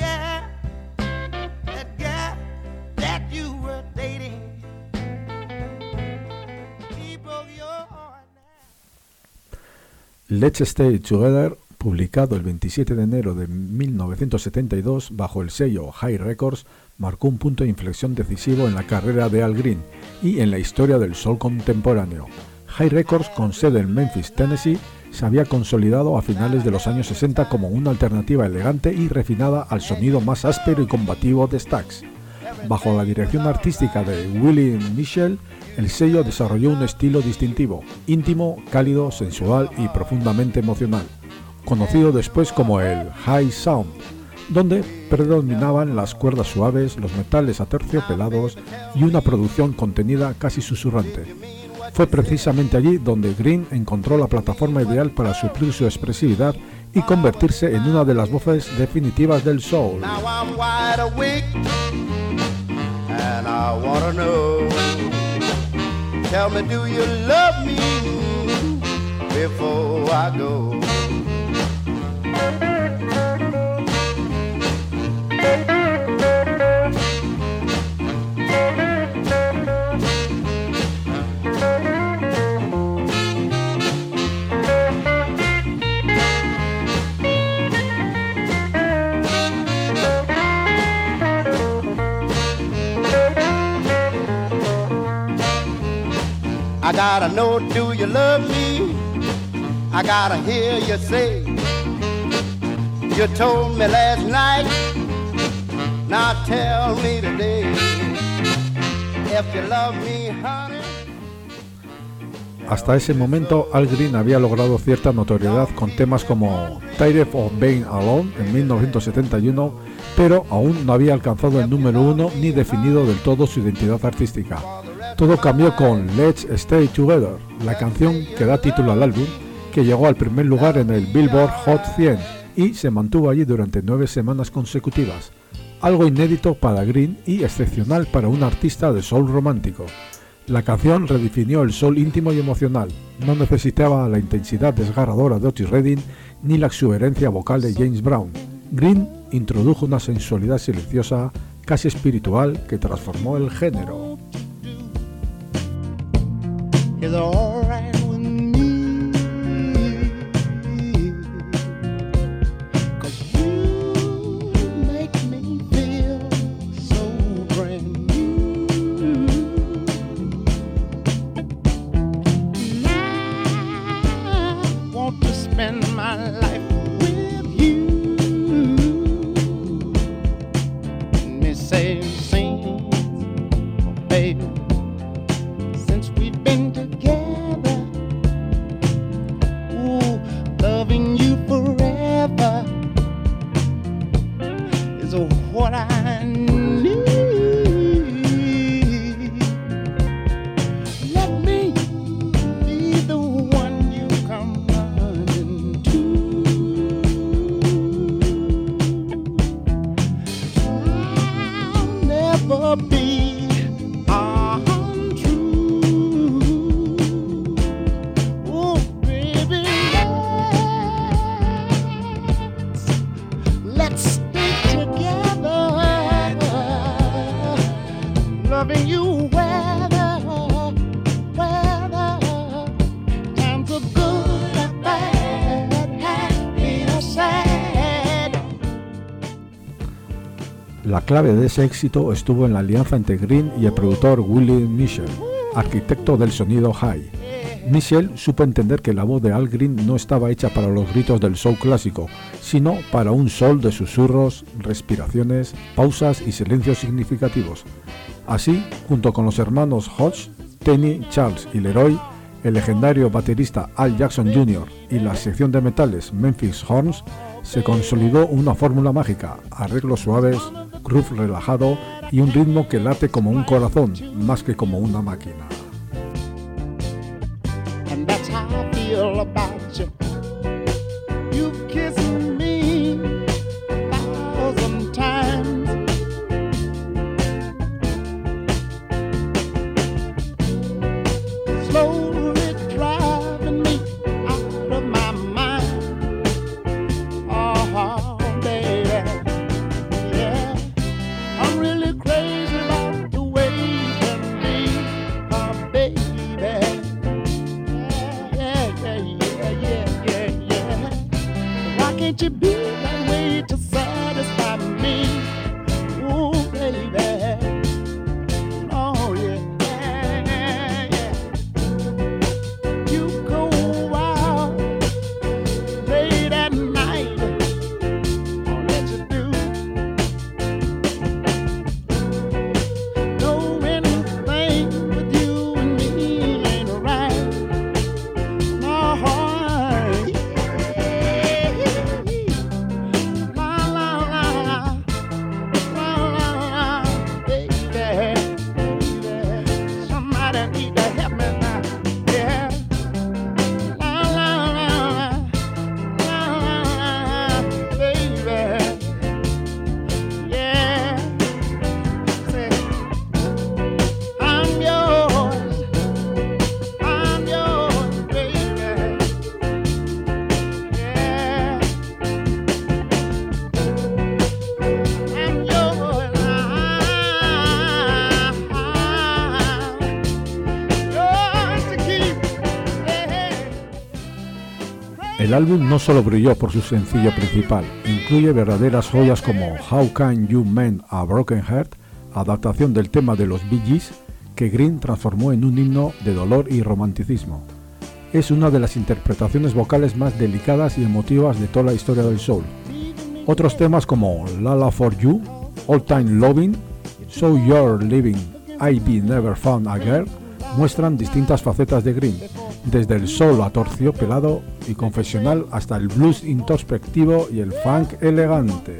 Let's Stay Together, publicado el veintisiete de enero de mil novecientos setenta y dos bajo el sello Hi Records, marcó un punto de inflexión decisivo en la carrera de Al Green y en la historia del soul contemporáneo. Hi Records, con sede en Memphis, Tennessee, se había consolidado a finales de los años sesenta como una alternativa elegante y refinada al sonido más áspero y combativo de Stax. Bajo la dirección artística de Willie Mitchell, el sello desarrolló un estilo distintivo, íntimo, cálido, sensual y profundamente emocional, conocido después como el High Sound, donde predominaban las cuerdas suaves, los metales aterciopelados y una producción contenida casi susurrante. Fue precisamente allí donde Green encontró la plataforma ideal para suplir su expresividad y convertirse en una de las voces definitivas del soul. Now I'm wide awake, and I wanna know, tell me, do you love me before I go? I gotta know, do you love me? I gotta hear you say, you told me last night, now tell me today, if you love me, honey. Hasta ese momento, Al Green había logrado cierta notoriedad con temas como Tired of Being Alone en mil novecientos setenta y uno, pero aún no había alcanzado el número uno ni definido del todo su identidad artística. Todo cambió con Let's Stay Together, la canción que da título al álbum, que llegó al primer lugar en el Billboard Hot cien y se mantuvo allí durante nueve semanas consecutivas, algo inédito para Green y excepcional para un artista de soul romántico. La canción redefinió el soul íntimo y emocional, no necesitaba la intensidad desgarradora de Otis Redding ni la exuberancia vocal de James Brown. Green introdujo una sensualidad silenciosa, casi espiritual, que transformó el género. Is all right with me, 'cause you make me feel so brand new. I want to spend my life with you. Let me say, sing, baby. What I need. Let me be the one you come running to. I'll never be untrue. Oh, baby, let's loving you weather, weather, times are good and bad, happy or sad. La clave de ese éxito estuvo en la alianza entre Green y el productor Willie Mitchell. arquitecto del sonido high. Michel supo entender que la voz de Al Green no estaba hecha para los gritos del soul clásico, sino para un soul de susurros, respiraciones, pausas y silencios significativos. Así, junto con los hermanos Hodge, Tenny, Charles y Leroy, el legendario baterista Al Jackson junior y la sección de metales Memphis Horns, se consolidó una fórmula mágica: arreglos suaves, groove relajado y un ritmo que late como un corazón, más que como una máquina. And that's how I feel about you. You kissed me a thousand times. Slowly driving me out of my mind. Oh, baby, yeah. I'm really crazy about the way you can be, oh, baby. Can't you be that way to satisfy me? Ooh, baby. Oh, yeah, yeah, yeah. You go out late at night. I'll let you do. Know anything with you and me ain't right. No. El álbum no solo brilló por su sencillo principal, incluye verdaderas joyas como How Can You Mend a Broken Heart, adaptación del tema de los Bee Gees, que Green transformó en un himno de dolor y romanticismo. Es una de las interpretaciones vocales más delicadas y emotivas de toda la historia del soul. Otros temas como Lala for You, All Time Loving, So You're Living, I Be Never Found a Girl, muestran distintas facetas de Green, desde el soul atorciopelado y confesional hasta el blues introspectivo y el funk elegante.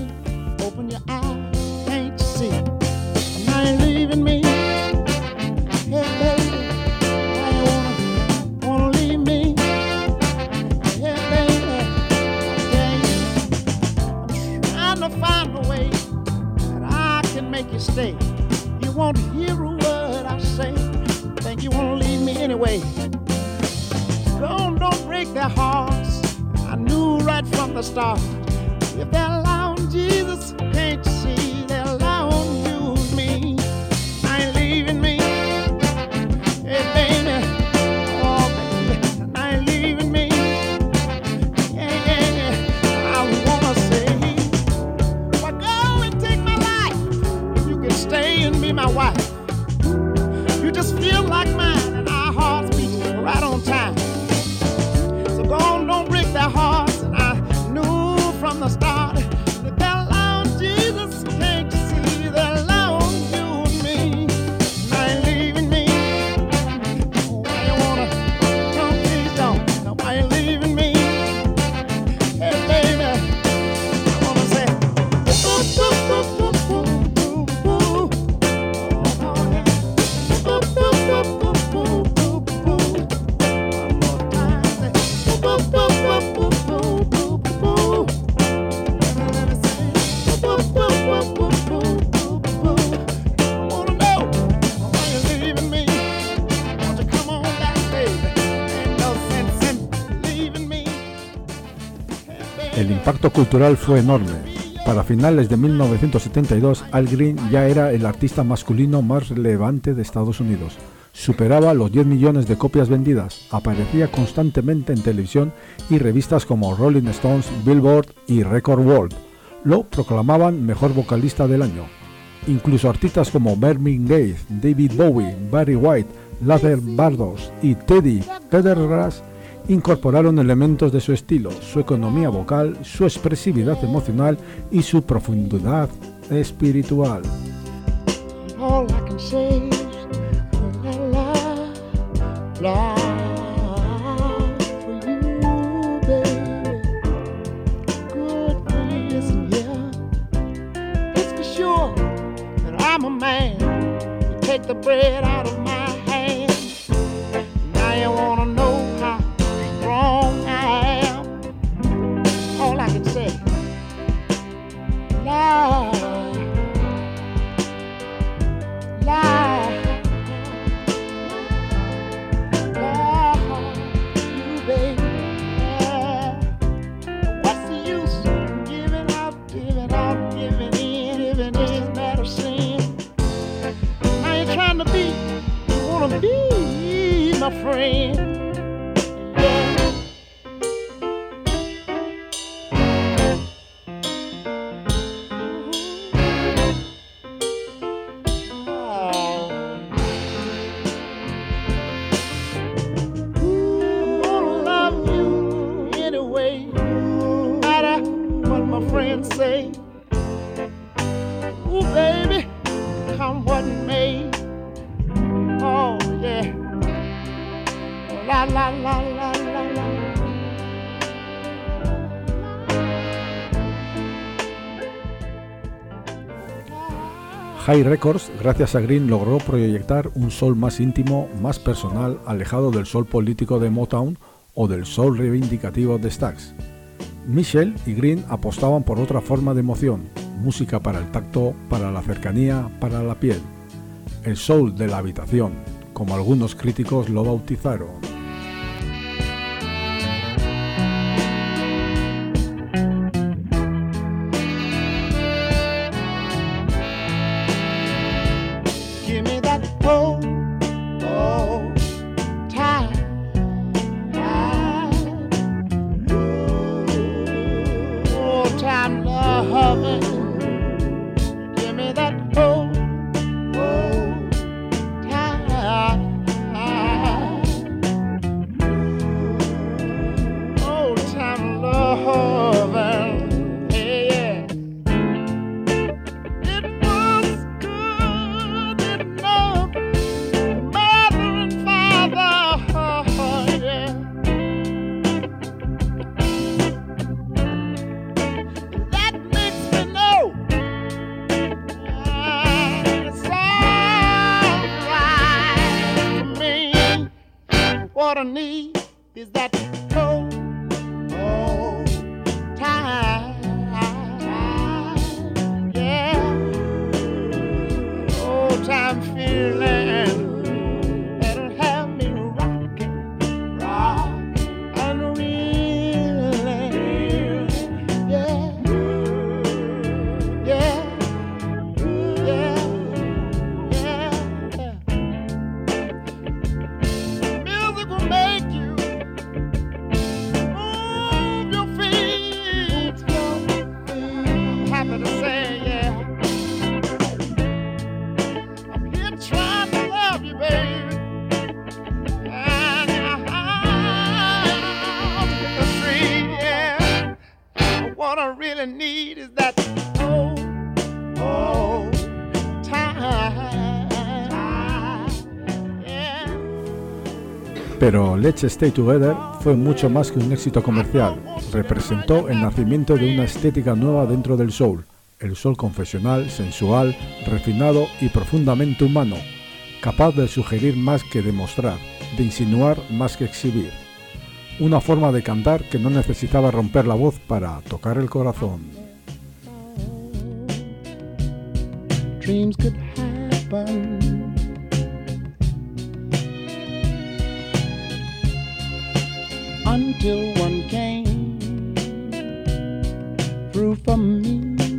Don't, don't break their hearts. I knew right from the start. If they're allowing Jesus, can't you see they're allowing you and me? I ain't leaving me. Hey, baby. Oh, baby. I ain't leaving me. Yeah, yeah, yeah. I wanna say, well, go and take my life. You can stay and be my wife. You just feel like mine, and our hearts beat right on time. So go on, don't break their hearts. And I knew from the start that they're allowing Jesus. Can't you see they're allowing you and me? And I ain't leaving me. Why you wanna? Don't, please don't. No, why you leaving me? Hey, baby, I wanna say, ooh, ooh, ooh, ooh, ooh, ooh, ooh. Oh, yeah. Ooh, ooh, ooh, ooh, ooh, ooh. One more time, say, ooh, ooh, ooh, ooh, ooh, ooh, ooh. Let me say, ooh, ooh, ooh, ooh, ooh, ooh. I wanna know why you leaving me. Won't you come on back, baby? Ain't no sense in leaving me. El impacto cultural fue enorme. Para finales de mil novecientos setenta y dos, Al Green ya era el artista masculino más relevante de Estados Unidos. Superaba los diez millones de copias vendidas, aparecía constantemente en televisión y revistas como Rolling Stones, Billboard y Record World. Lo proclamaban mejor vocalista del año. Incluso artistas como Marvin Gaye, David Bowie, Barry White, Luther Bardos y Teddy Pendergrass incorporaron elementos de su estilo, su economía vocal, su expresividad emocional y su profundidad espiritual. All I can say is la la la for you, baby. Good for you, listen here. It's for sure that I'm a man. You take the bread out of my hand. Now you wanna know how strong I am. All I can say, la. Be my friend. Yeah. Oh. I'm gonna love you anyway, no matter what my friends say. Ooh, baby, come what may. Oh, yeah. La, la, la, la, la, la. Hi Records, gracias a Green, logró proyectar un soul más íntimo, más personal, alejado del soul político de Motown o del soul reivindicativo de Stax. Mitchell y Green apostaban por otra forma de emoción, música para el tacto, para la cercanía, para la piel. El soul de la habitación, como algunos críticos lo bautizaron. What I need is that cold, cold time, yeah, old time feeling that'll have me rocking, rock and reeling, yeah, yeah, yeah, yeah, yeah. Music will make you move your feet. I'm happy to say, yeah, I'm here trying to love you, baby. And I'm in the street, yeah. What I really need is that old, old time. Pero Let's Stay Together fue mucho más que un éxito comercial. Representó el nacimiento de una estética nueva dentro del soul, el soul confesional, sensual, refinado y profundamente humano, capaz de sugerir más que demostrar, de insinuar más que exhibir. Una forma de cantar que no necesitaba romper la voz para tocar el corazón. Dreams could happen. Until one came through for me.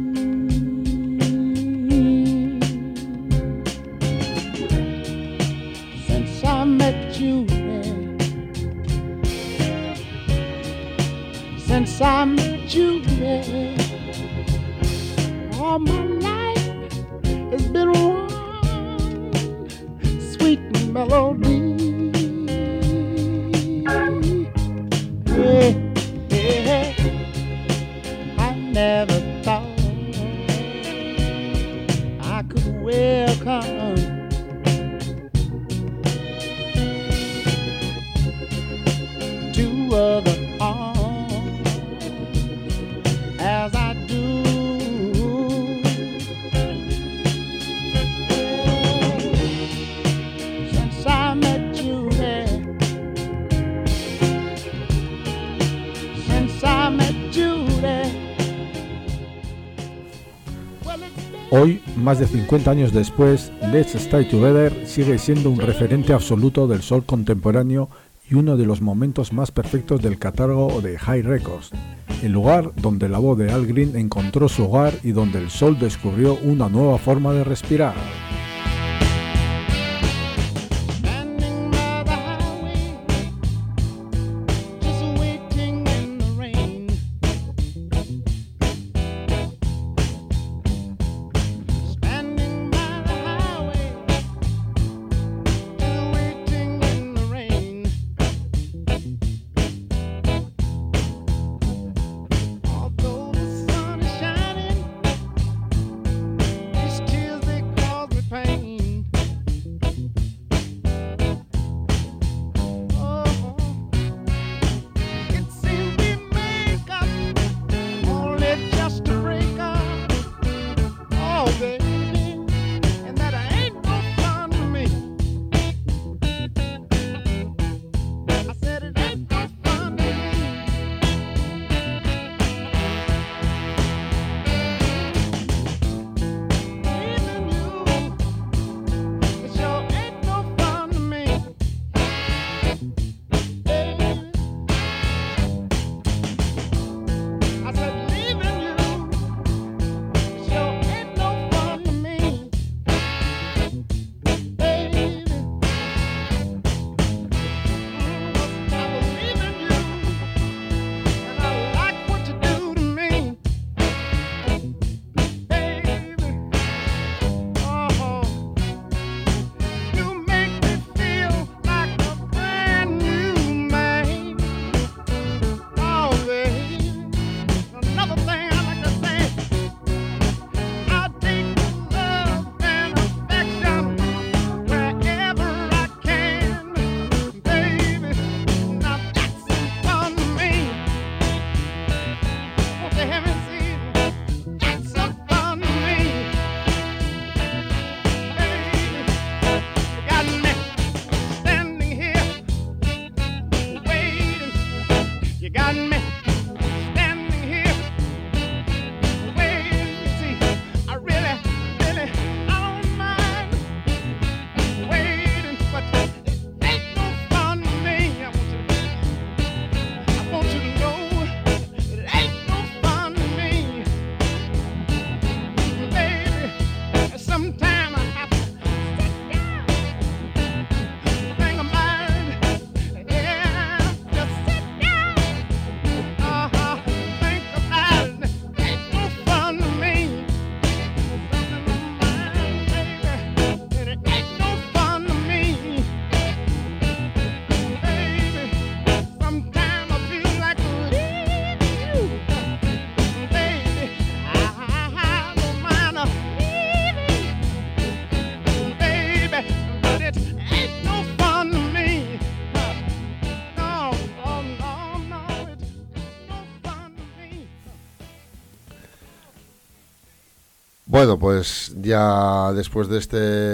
Since I met you, yeah. Since I met you, yeah. All my life has been one sweet melody. Hoy, más de cincuenta años después, Let's Stay Together sigue siendo un referente absoluto del soul contemporáneo y uno de los momentos más perfectos del catálogo de Hi Records, el lugar donde la voz de Al Green encontró su hogar y donde el soul descubrió una nueva forma de respirar. Bueno, pues ya después de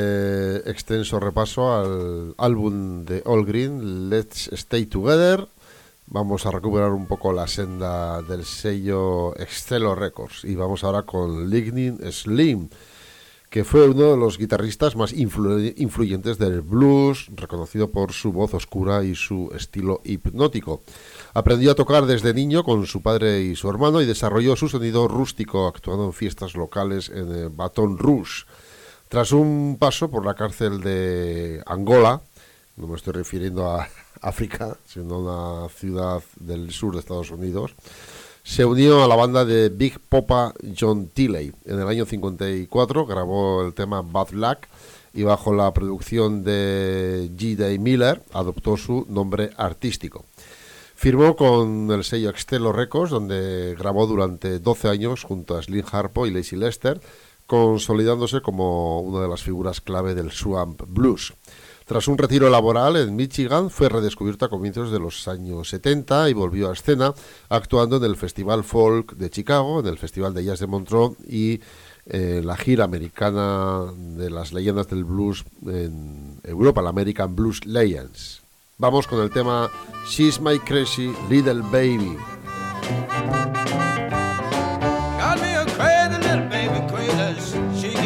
este extenso repaso al álbum de Al Green, Let's Stay Together, vamos a recuperar un poco la senda del sello Excello Records y vamos ahora con Lightning Slim, que fue uno de los guitarristas más influ- influyentes del blues, reconocido por su voz oscura y su estilo hipnótico. Aprendió a tocar desde niño con su padre y su hermano y desarrolló su sonido rústico actuando en fiestas locales en eh, Baton Rouge. Tras un paso por la cárcel de Angola, no me estoy refiriendo a África, sino a una ciudad del sur de Estados Unidos, se unió a la banda de Big Poppa John Tilley. En el año cincuenta y cuatro grabó el tema Bad Luck y bajo la producción de G D Miller adoptó su nombre artístico. Firmó con el sello Excello Records, donde grabó durante doce años junto a Slim Harpo y Lazy Lester, consolidándose como una de las figuras clave del Swamp Blues. Tras un retiro laboral en Michigan, fue redescubierto a comienzos de los años setenta y volvió a escena, actuando en el Festival Folk de Chicago, en el Festival de Jazz de Montreux y eh, la gira americana de las leyendas del blues en Europa, la American Blues Legends. Vamos con el tema She's My Crazy Little Baby. Got me a crazy little baby, crazy. She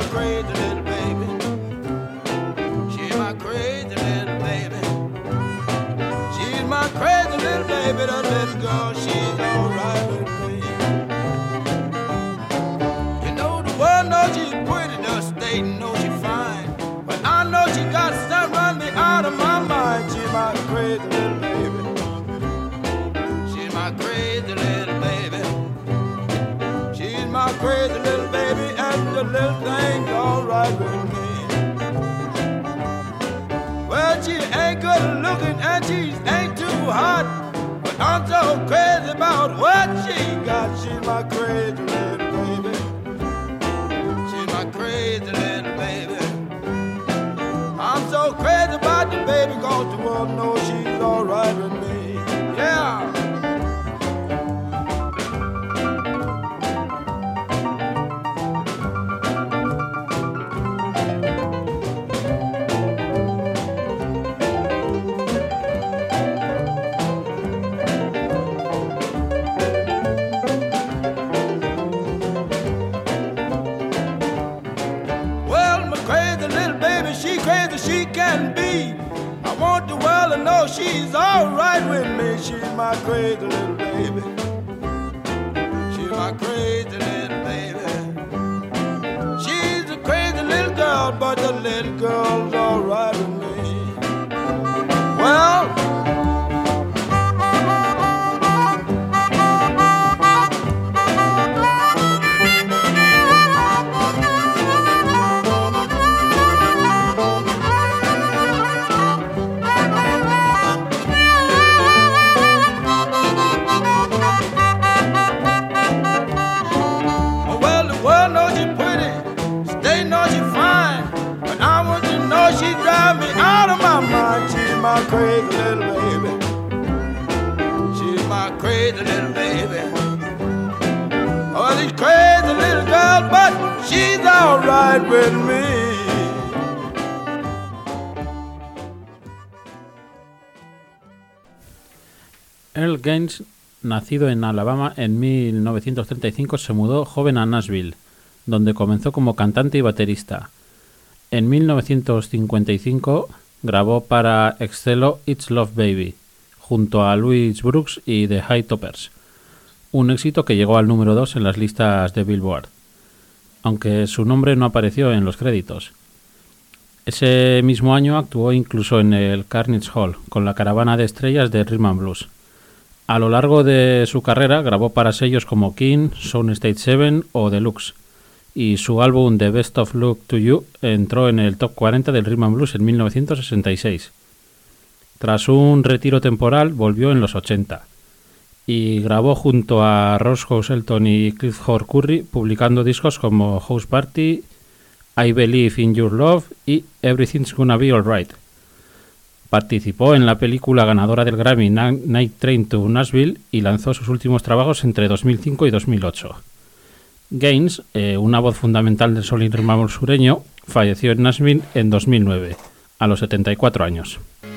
crazy little baby. She's my crazy little baby. She's my crazy little baby, that little girl, she's alright with me. You know the world knows she's pretty, the state knows she's fine, but I know she got something run me out of my mind. She's my crazy little baby. She's my crazy little baby. She's my crazy little baby, and the little thing's alright with me. Well, she ain't good looking and she ain't too hot, but I'm so crazy about what she got. She's my crazy little baby. She's my crazy little baby. I'm so crazy about the baby, cause the world knows she's alright with me. Yeah. She can be. I want the world to know she's alright with me. She's my crazy little baby. She's my crazy little baby. She's a crazy little girl, but the little girl's alright with me. Well, my crazy little baby. She's my crazy little baby. Oh, she's crazy little girl, but she's alright with me. Earl Gaines, nacido en Alabama en mil novecientos treinta y cinco, se mudó joven a Nashville, donde comenzó como cantante y baterista. En mil novecientos cincuenta y cinco grabó para Excello It's Love Baby, junto a Louis Brooks y The High Toppers, un éxito que llegó al número dos en las listas de Billboard, aunque su nombre no apareció en los créditos. Ese mismo año actuó incluso en el Carnegie Hall, con la caravana de estrellas de Rhythm and Blues. A lo largo de su carrera grabó para sellos como King, Soundstage siete o Deluxe, y su álbum The Best of Luck to You entró en el top cuarenta del Rhythm and Blues en mil novecientos sesenta y seis. Tras un retiro temporal volvió en los ochenta y grabó junto a Ross Houselton y Clifford Curry, publicando discos como House Party, I Believe in Your Love y Everything's Gonna Be Alright. Participó en la película ganadora del Grammy Night Train to Nashville y lanzó sus últimos trabajos entre dos mil cinco y dos mil ocho. Gaines, eh, una voz fundamental del soul y rhythm and blues sureño, falleció en Nashville en dos mil nueve, a los setenta y cuatro años.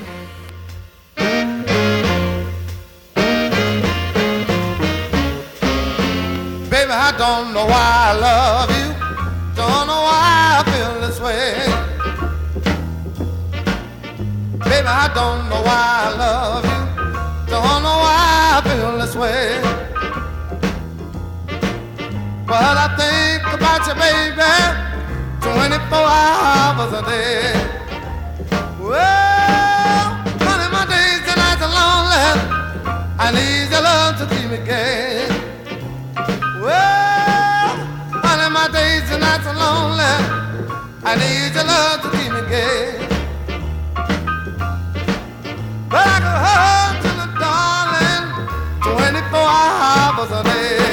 Baby, I don't know why I love you, don't know why I feel this way. Baby, I don't know why I love you, don't know why I feel this way. But I think about you, baby, twenty-four hours a day. Well, honey, my days and nights are lonely. I need your love to keep me gay. Well, honey, my days and nights are lonely. I need your love to keep me gay. But I can hold you, darling, twenty-four hours a day.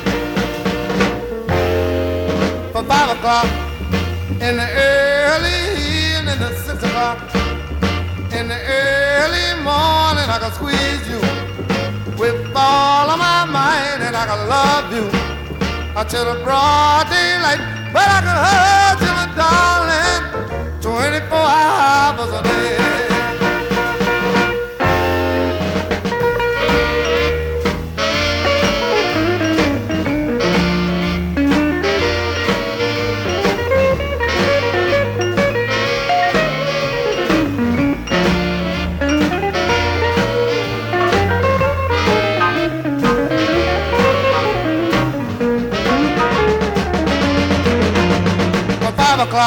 From five o'clock in the early evening to six o'clock in the early morning, I can squeeze you with all of my might, and I can love you until the broad daylight. But I can hurt you, my darling, twenty-four hours a day.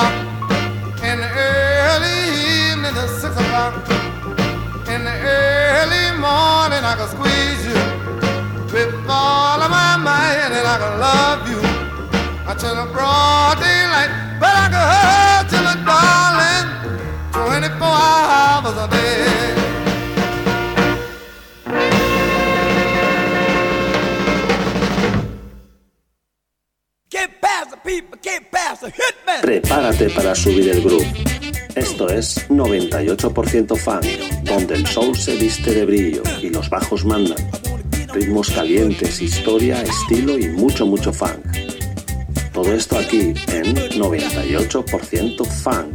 o'clock. In the early evening at six o'clock. In the early morning I can squeeze you with all of my might, and I can love you until the broad daylight. But I can hurt you, little darling, twenty-four hours a day. Prepárate para subir el groove. Esto es noventa y ocho por ciento funk, donde el soul se viste de brillo y los bajos mandan. Ritmos calientes, historia, estilo y mucho, mucho funk. Todo esto aquí en noventa y ocho por ciento funk.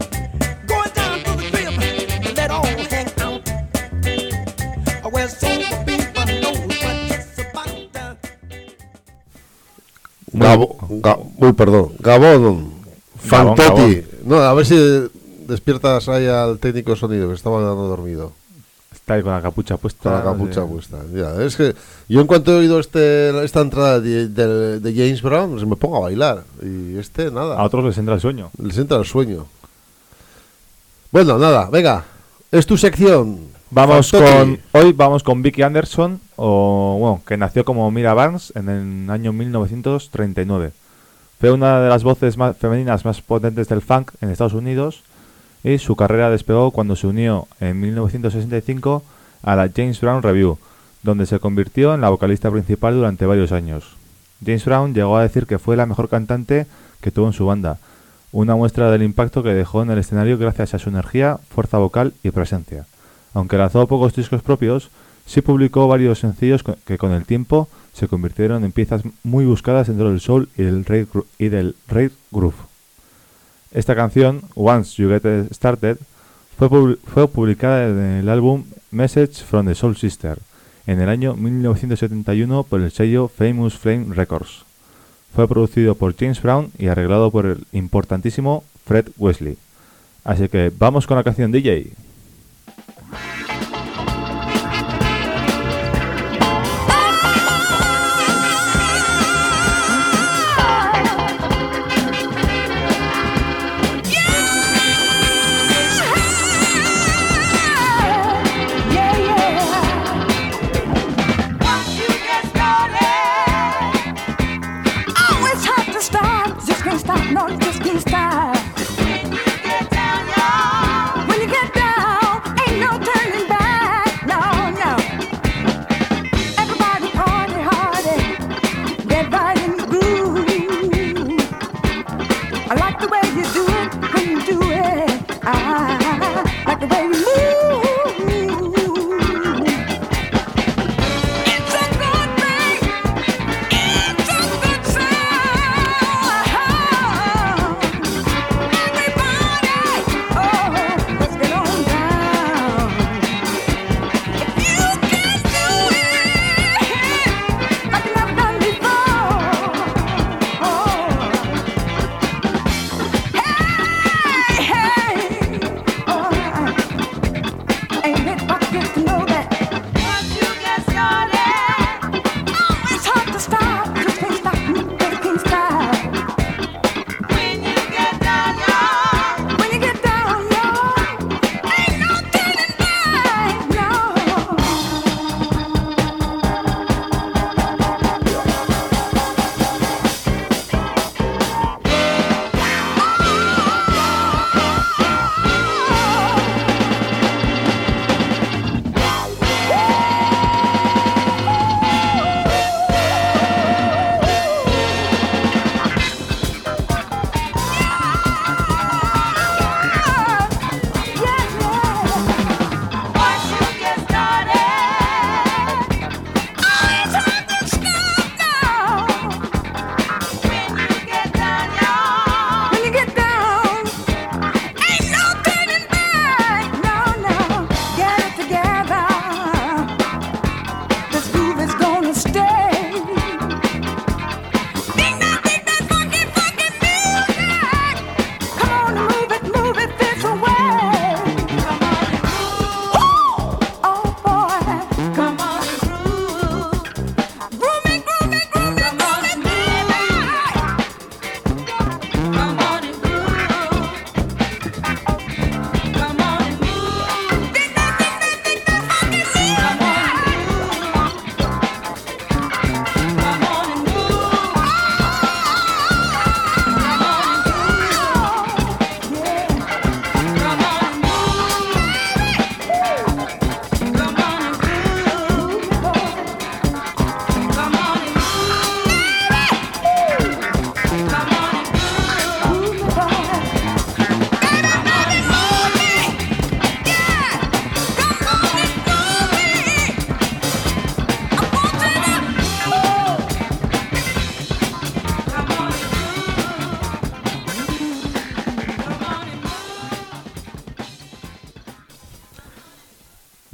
Gabo, Ga- uy, perdón, Gabón, Fantotti. No, a ver si despiertas ahí al técnico de sonido que estaba dando dormido. Está ahí con la capucha puesta. Con la capucha de... puesta. Ya, es que yo en cuanto he oído este, esta entrada de, de, de James Brown, pues me pongo a bailar. Y este, nada. A otros les entra el sueño. Les entra el sueño. Bueno, nada, venga. Es tu sección. Vamos Fantotti. con hoy vamos con Vicky Anderson, o bueno, que nació como Mira Barnes en el año mil novecientos treinta y nueve. Fue una de las voces más femeninas más potentes del funk en Estados Unidos y su carrera despegó cuando se unió en mil novecientos sesenta y cinco a la James Brown Revue, donde se convirtió en la vocalista principal durante varios años. James Brown llegó a decir que fue la mejor cantante que tuvo en su banda, una muestra del impacto que dejó en el escenario gracias a su energía, fuerza vocal y presencia. Aunque lanzó pocos discos propios, sí publicó varios sencillos que con el tiempo se convirtieron en piezas muy buscadas dentro del soul y del rave, y del rave groove. Esta canción, Once You Get Started, fue, pub- fue publicada en el álbum Message from the Soul Sister en el año mil novecientos setenta y uno por el sello Famous Flame Records. Fue producido por James Brown y arreglado por el importantísimo Fred Wesley. Así que vamos con la canción D J.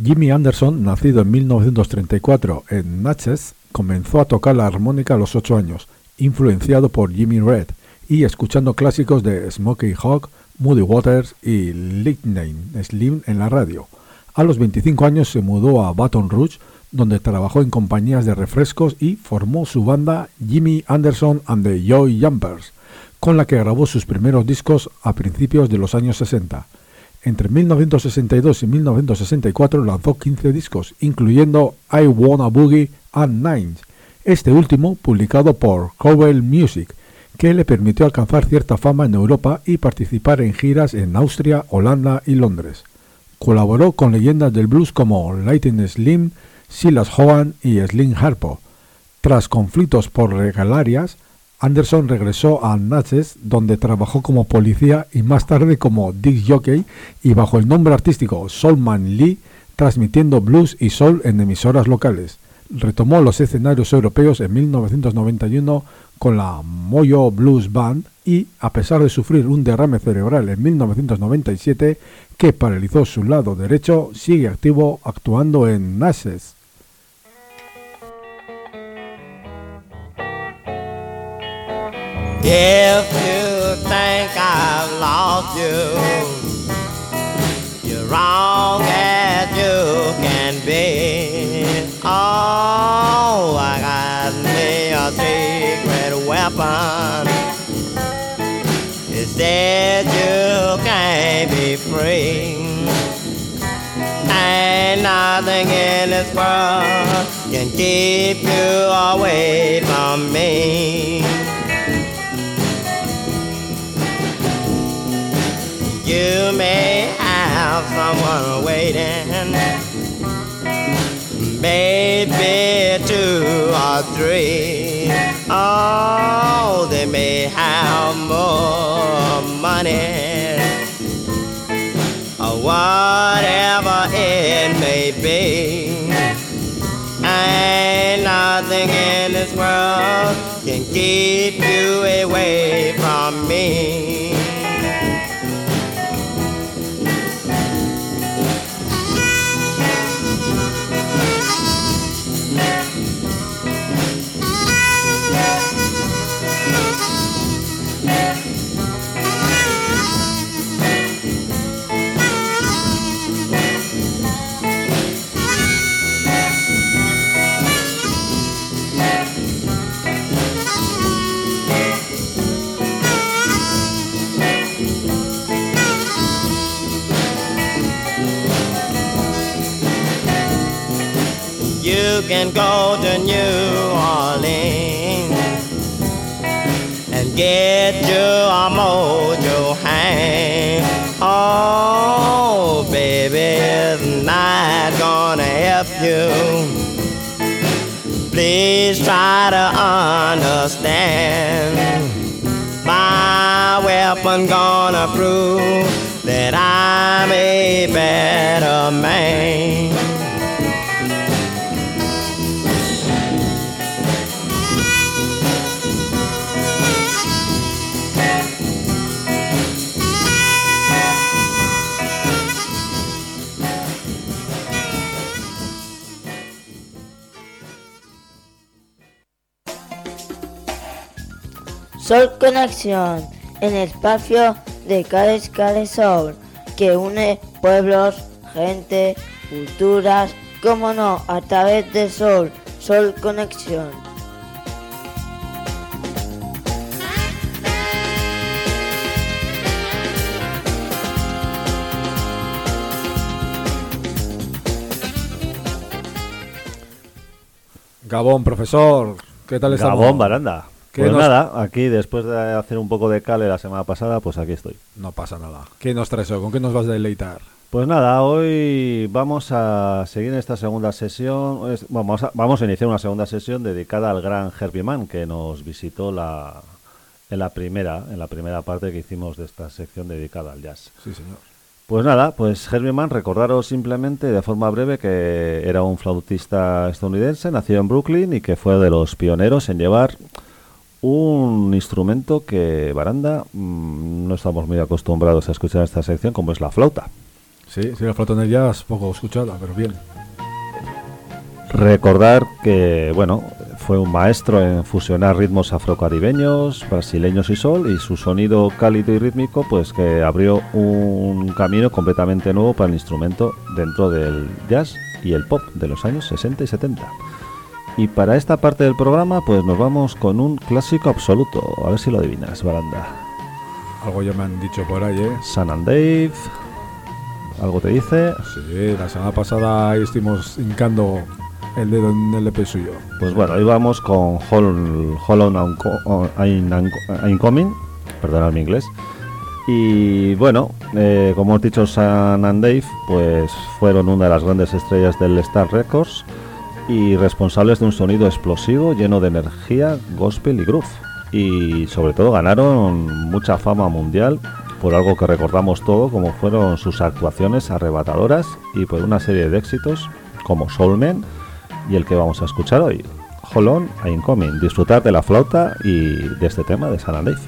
Jimmy Anderson, nacido en mil novecientos treinta y cuatro en Natchez, comenzó a tocar la armónica a los ocho años, influenciado por Jimmy Reed y escuchando clásicos de Smokey Hawk, Muddy Waters y Lightning Slim en la radio. A los veinticinco años se mudó a Baton Rouge, donde trabajó en compañías de refrescos y formó su banda Jimmy Anderson and the Joy Jumpers, con la que grabó sus primeros discos a principios de los años sesenta. Entre mil novecientos sesenta y dos y mil novecientos sesenta y cuatro lanzó quince discos, incluyendo I Wanna Boogie and Nines, este último publicado por Cowbell Music, que le permitió alcanzar cierta fama en Europa y participar en giras en Austria, Holanda y Londres. Colaboró con leyendas del blues como Lightning Slim, Silas Hogan y Slim Harpo. Tras conflictos por regalarias, Anderson regresó a Natchez, donde trabajó como policía y más tarde como disc jockey y bajo el nombre artístico Soulman Lee, transmitiendo blues y soul en emisoras locales. Retomó los escenarios europeos en mil novecientos noventa y uno con la Mojo Blues Band y, a pesar de sufrir un derrame cerebral en mil novecientos noventa y siete que paralizó su lado derecho, sigue activo actuando en Natchez. If you think I've lost you, you're wrong as you can be. Oh, I got me a secret weapon. It's that you can't be free. Ain't nothing in this world can keep you away from me. You may have someone waiting, maybe two or three. Oh, they may have more money, or whatever it may be. Ain't nothing in this world can keep you away from me. You can go to New Orleans and get you a mojo hand. Oh, baby, it's not gonna help you. Please try to understand. My weapon gonna prove that I'm a better man. Soul Conexión, en el espacio de Cales Cales Soul, que une pueblos, gente, culturas, como no, a través de Soul, Soul Conexión. Gabón, profesor, ¿qué tal estamos? Gabón, Baranda. Pues nos... nada, aquí después de hacer un poco de cale la semana pasada, pues aquí estoy. No pasa nada. ¿Qué nos traes hoy? ¿Con qué nos vas a deleitar? Pues nada, hoy vamos a seguir esta segunda sesión. Es, vamos, a, vamos a iniciar una segunda sesión dedicada al gran Herbie Mann, que nos visitó la, en la primera, en la primera parte que hicimos de esta sección dedicada al jazz. Sí, señor. Pues nada, pues Herbie Mann, recordaros simplemente de forma breve que era un flautista estadounidense, nacido en Brooklyn y que fue de los pioneros en llevar un instrumento que, Baranda, mmm, no estamos muy acostumbrados a escuchar en esta sección, como es la flauta. Sí, sí, la flauta de jazz poco escuchada, pero bien. Recordar que, bueno, fue un maestro en fusionar ritmos afrocaribeños, brasileños y soul, y su sonido cálido y rítmico, pues que abrió un camino completamente nuevo para el instrumento dentro del jazz y el pop de los años sesenta y setenta. Y para esta parte del programa, pues nos vamos con un clásico absoluto. A ver si lo adivinas, Baranda. Algo ya me han dicho por ahí, ¿eh? Sun and Dave. ¿Algo te dice? Sí, la semana pasada ahí estuvimos hincando el dedo en el E P suyo. Pues bueno, ahí vamos con Hol- Hollow Incoming, perdonad mi inglés. Y bueno, eh, como hemos dicho, Sun and Dave pues fueron una de las grandes estrellas del Star Records y responsables de un sonido explosivo lleno de energía, gospel y groove. Y sobre todo ganaron mucha fama mundial por algo que recordamos todo, como fueron sus actuaciones arrebatadoras y por una serie de éxitos como Soul Man y el que vamos a escuchar hoy, Hold On I'm Coming. Disfrutar de la flauta y de este tema de Sun and Dave.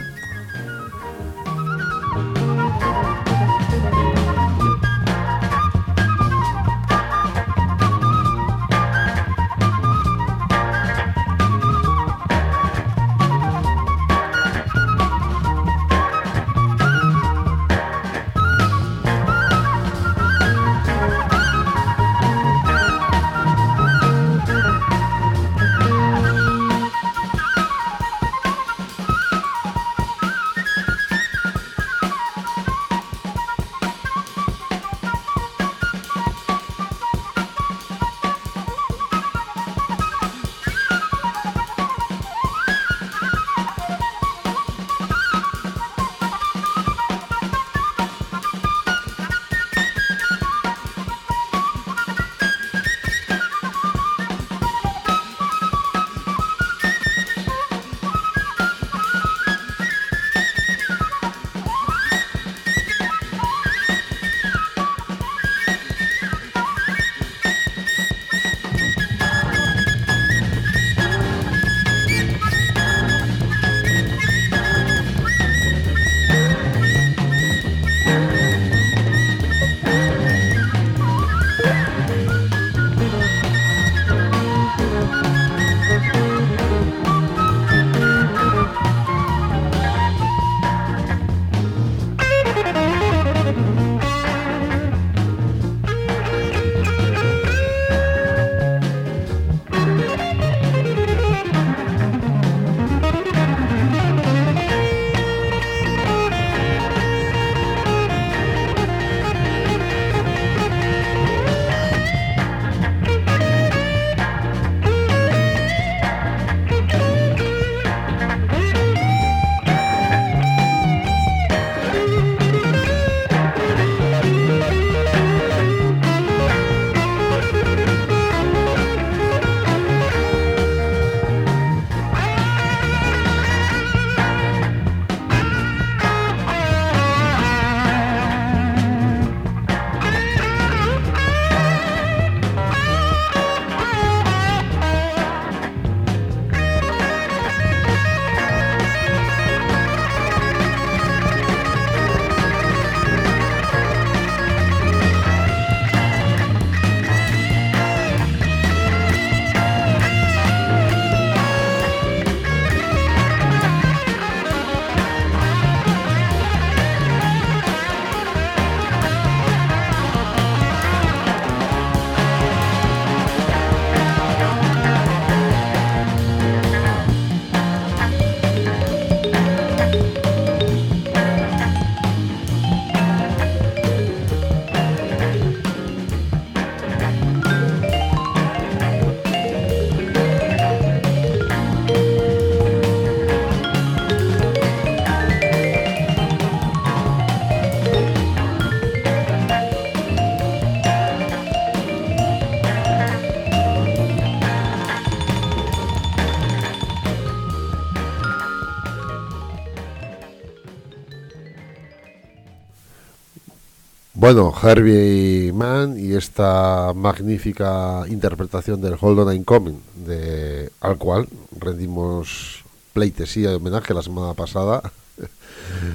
Bueno, Herbie Mann y esta magnífica interpretación del Hold On I'm Coming, de, al cual rendimos pleitesía y homenaje la semana pasada.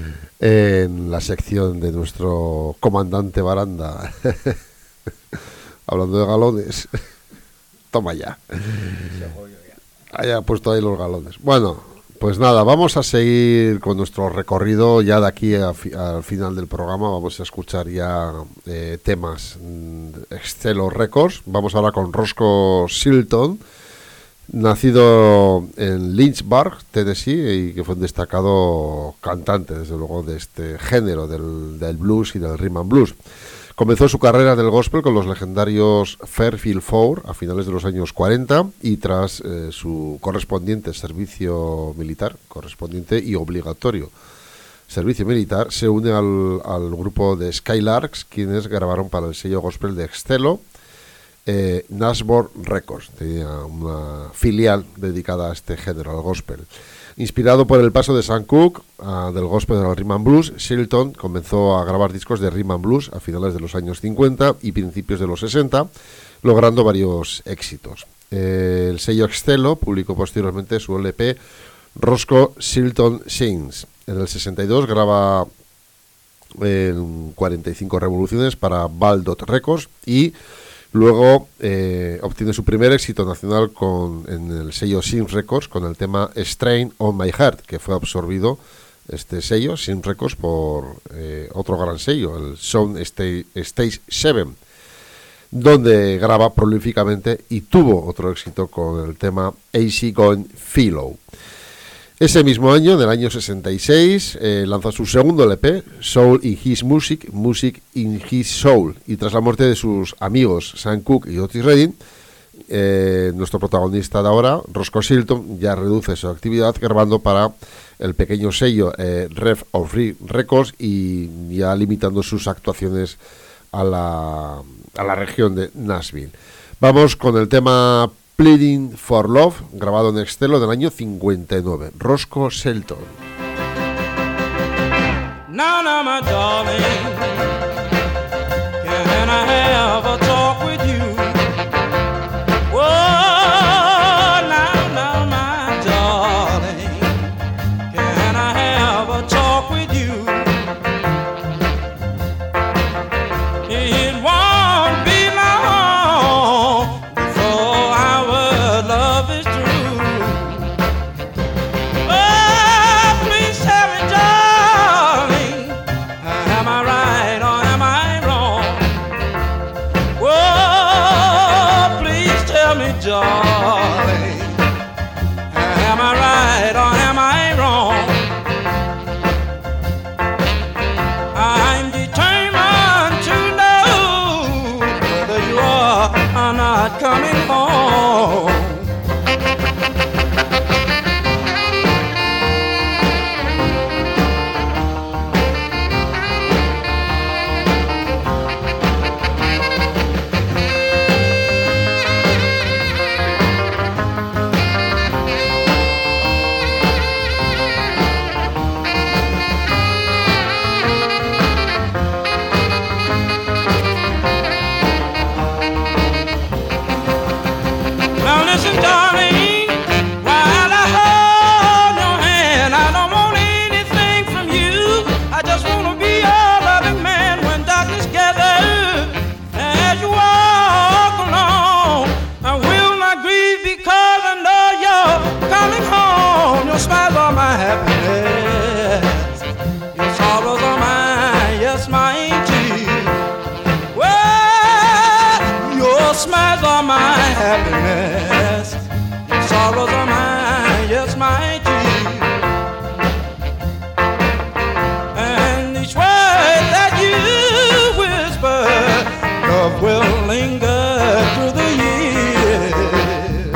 en la sección de nuestro comandante Baranda. Hablando de galones. Toma ya. Haya puesto ahí los galones. Bueno, pues nada, vamos a seguir con nuestro recorrido ya de aquí a fi- al final del programa. Vamos a escuchar ya eh, temas mm, Excello Records. Vamos ahora con Roscoe Silton, nacido en Lynchburg, Tennessee, y que fue un destacado cantante, desde luego, de este género del, del blues y del rhythm and blues. Comenzó su carrera del gospel con los legendarios Fairfield Four a finales de los años cuarenta y tras eh, su correspondiente servicio militar, correspondiente y obligatorio servicio militar, se une al, al grupo de Skylarks, quienes grabaron para el sello gospel de Excello, eh, Nashville Records. Tenía una filial dedicada a este género, al gospel. Inspirado por el paso de Sam Cooke uh, del gospel al rhythm and blues, Silton comenzó a grabar discos de rhythm and blues a finales de los años cincuenta y principios de los sesenta, logrando varios éxitos. Eh, el sello Excello publicó posteriormente su L P Roscoe Silton Sings. En el sesenta y dos graba en cuarenta y cinco revoluciones para Baldot Records y luego eh, obtiene su primer éxito nacional con, en el sello Sims Records con el tema Strain on My Heart, que fue absorbido, este sello, Sims Records, por eh, otro gran sello, el Sound Stage, Stage siete, donde graba prolíficamente y tuvo otro éxito con el tema Easy Going Philo. Ese mismo año, en el año sesenta y seis, eh, lanza su segundo L P, Soul in His Music, Music in His Soul, y tras la muerte de sus amigos Sam Cooke y Otis Redding, eh, nuestro protagonista de ahora, Roscoe Silton, ya reduce su actividad grabando para el pequeño sello eh, Rev of Free Records y ya limitando sus actuaciones a la, a la región de Nashville. Vamos con el tema Pleading for Love, grabado en Excello del año cincuenta y nueve. Roscoe Silton. Now, now, my darling, can I have a talk with you? Oh, now, now, my darling, can I have a talk with you? It won't be long before our love is through. Oh, please tell me, darling, am I right or am I wrong? Oh, please tell me, darling, am I right or am I wrong? I'm determined to know whether you are or not coming home. Now listen, darling, while I hold your hand, I don't want anything from you. I just want to be your loving man when darkness gathers. As you walk along, I will not grieve because I know you're coming home. Your smiles are my happiness. Your sorrows are mine, yes, my tears. Well, your smiles are my happiness. Your sorrows are mine, yes, my tears. And each word that you whisper, love will linger through the years.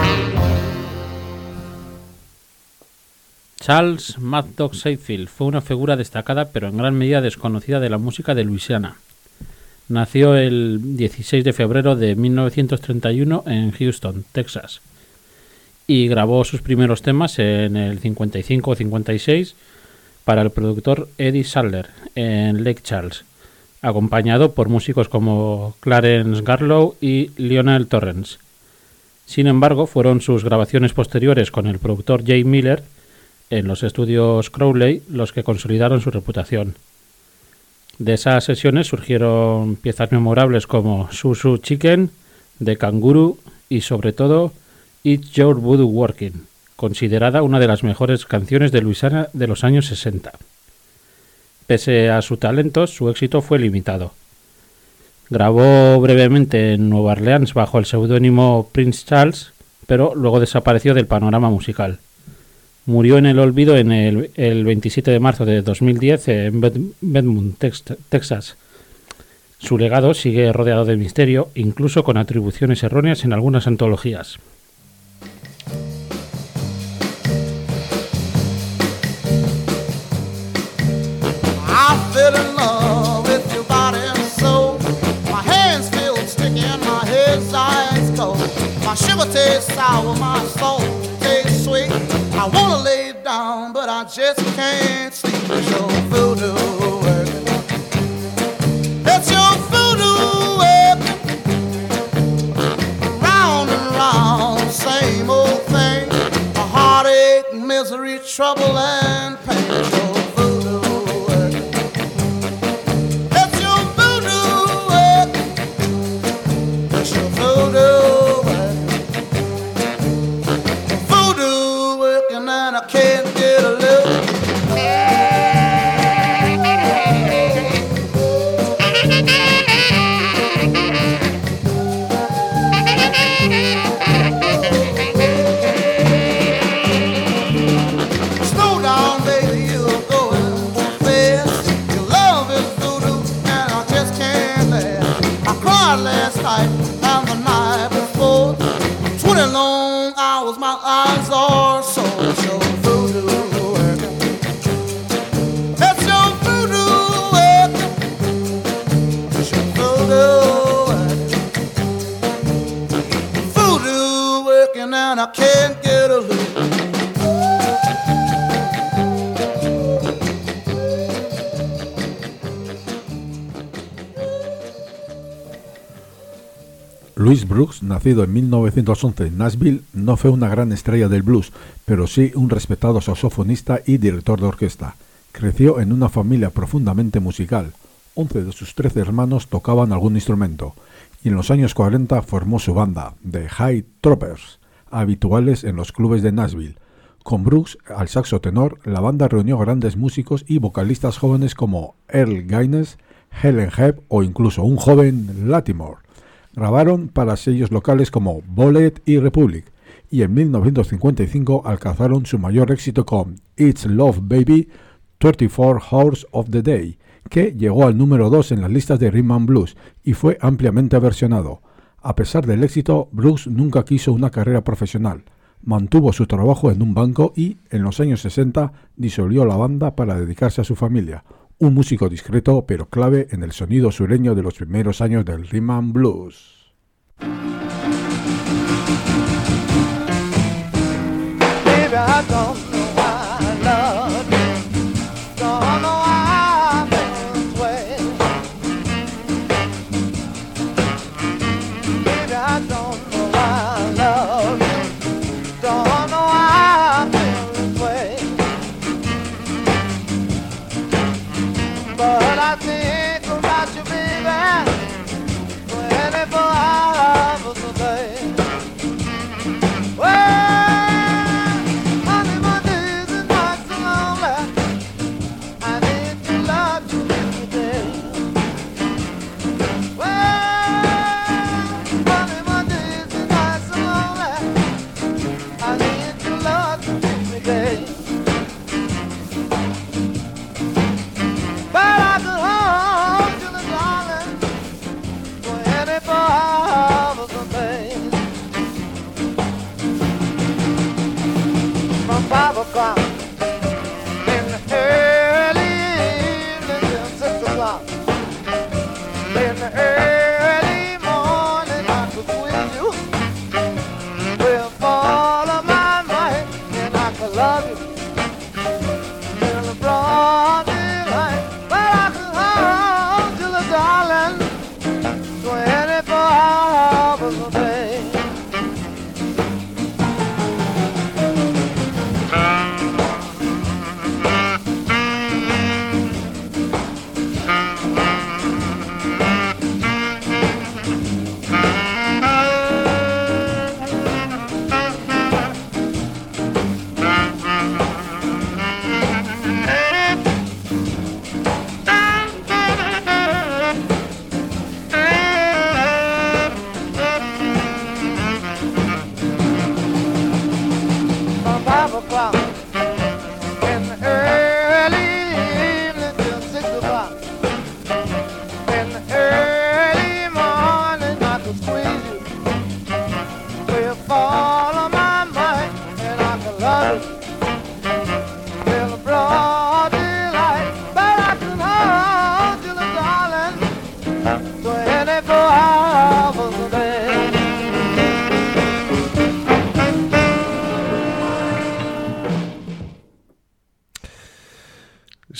Charles Mad Dog Seyfield fue una figura destacada pero en gran medida desconocida de la música de Luisiana. Nació el dieciséis de febrero de mil novecientos treinta y uno en Houston, Texas, y grabó sus primeros temas en el cincuenta y cinco o cincuenta y seis para el productor Eddie Sadler en Lake Charles, acompañado por músicos como Clarence Garlow y Lionel Torrance. Sin embargo, fueron sus grabaciones posteriores con el productor Jay Miller en los estudios Crowley los que consolidaron su reputación. De esas sesiones surgieron piezas memorables como Susu Chicken, The Kangaroo y sobre todo It's Your Voodoo Working, considerada una de las mejores canciones de Louisiana de los años sesenta. Pese a su talento, su éxito fue limitado. Grabó brevemente en Nueva Orleans bajo el seudónimo Prince Charles, pero luego desapareció del panorama musical. Murió en el olvido en el, el veintisiete de marzo de dos mil diez en Bedmont, Texas. Su legado sigue rodeado de misterio, incluso con atribuciones erróneas en algunas antologías. I fell in love with your body and soul. My hands feel sticky and my head's ice cold. My sugar tastes sour, my soul tastes sweet. I wanna lay down, but I just can't sleep. It's your voodoo working. It's your voodoo working. Round and round, same old thing. A heartache, misery, trouble and pain. It's your last night and the night before. Twenty long hours, my eyes are so. It's your voodoo working. It's your voodoo working. It's your voodoo working. Voodoo working and I can't get a look. Louis Brooks, nacido en mil novecientos once en Nashville, no fue una gran estrella del blues, pero sí un respetado saxofonista y director de orquesta. Creció en una familia profundamente musical. once de sus trece hermanos tocaban algún instrumento, y en los años cuarenta formó su banda, The High Troopers, habituales en los clubes de Nashville. Con Brooks al saxo tenor, la banda reunió grandes músicos y vocalistas jóvenes como Earl Gaines, Helen Hebb o incluso un joven Latimore. Grabaron para sellos locales como Bullet y Republic, y en mil novecientos cincuenta y cinco alcanzaron su mayor éxito con It's Love Baby, veinticuatro Hours of the Day, que llegó al número dos en las listas de Rhythm and Blues y fue ampliamente versionado. A pesar del éxito, Brooks nunca quiso una carrera profesional. Mantuvo su trabajo en un banco y, en los años sesenta, disolvió la banda para dedicarse a su familia. Un músico discreto pero clave en el sonido sureño de los primeros años del Rhythm and Blues. Baby, I don't know why I love you. Don't know why I feel this way. Baby, I don't know why I love you. Don't know why I feel this way. But I think about you, baby, twenty-four hours a day. Well, honey, my days and nights are lonely. I need your love to make me day. Well, honey, my days and nights are lonely. I need your love to make me day. But I could hold you, darling, twenty-four hours.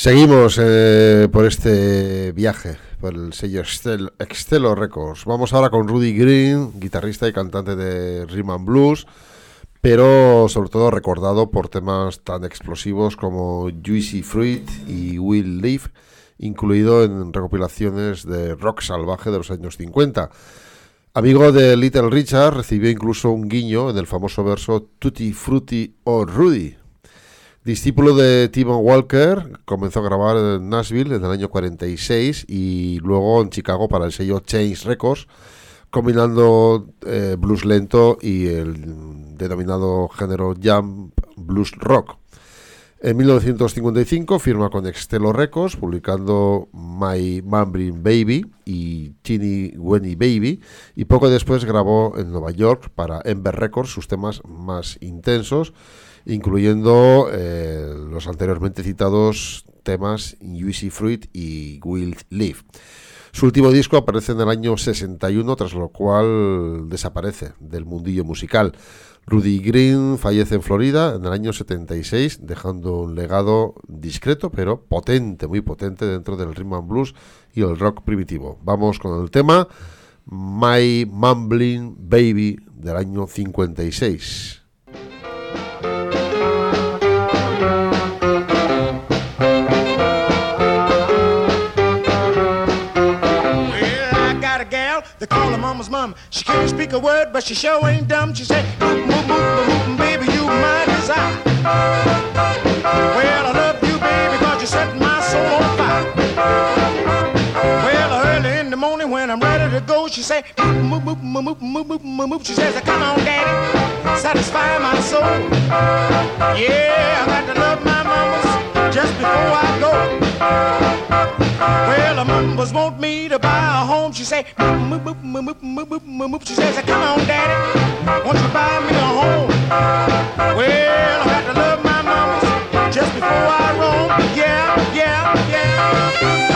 Seguimos eh, por este viaje, por el sello Excel, Excello Records. Vamos ahora con Rudy Green, guitarrista y cantante de Rhythm and Blues, pero sobre todo recordado por temas tan explosivos como Juicy Fruit y Will Live, incluido en recopilaciones de rock salvaje de los años cincuenta. Amigo de Little Richard, recibió incluso un guiño en el famoso verso Tutti Frutti o Rudy. Discípulo de T-Bone Walker, comenzó a grabar en Nashville en el año cuarenta y seis y luego en Chicago para el sello Change Records, combinando eh, blues lento y el denominado género jump blues rock. En mil novecientos cincuenta y cinco firma con Excello Records, publicando My Mumbling Baby y Teeny Weeny Baby, y poco después grabó en Nueva York para Ember Records sus temas más intensos, incluyendo eh, los anteriormente citados temas Juicy Fruit y Will Live. Su último disco aparece en el año sesenta y uno, tras lo cual desaparece del mundillo musical. Rudy Green fallece en Florida en el año setenta y seis, dejando un legado discreto pero potente, muy potente dentro del rhythm and blues y el rock primitivo. Vamos con el tema My Mumbling Baby del año cincuenta y seis. They call her mama's mom. She can't speak a word, but she sure ain't dumb. She say, move, move, move, move, baby, you my desire. Well, I love you, baby, cause you set my soul on fire. Well, early in the morning when I'm ready to go, she say, move, move, move, move, move, move, move, move. She says, come on, daddy, satisfy my soul. Yeah, I got to love my mamas just before I go. Well, the mamas want me to buy a home. She say, move, move, move, move, move, move, move. She says, come on, daddy, won't you buy me a home? Well, I got to love my mamas just before I roam. Yeah, yeah, yeah.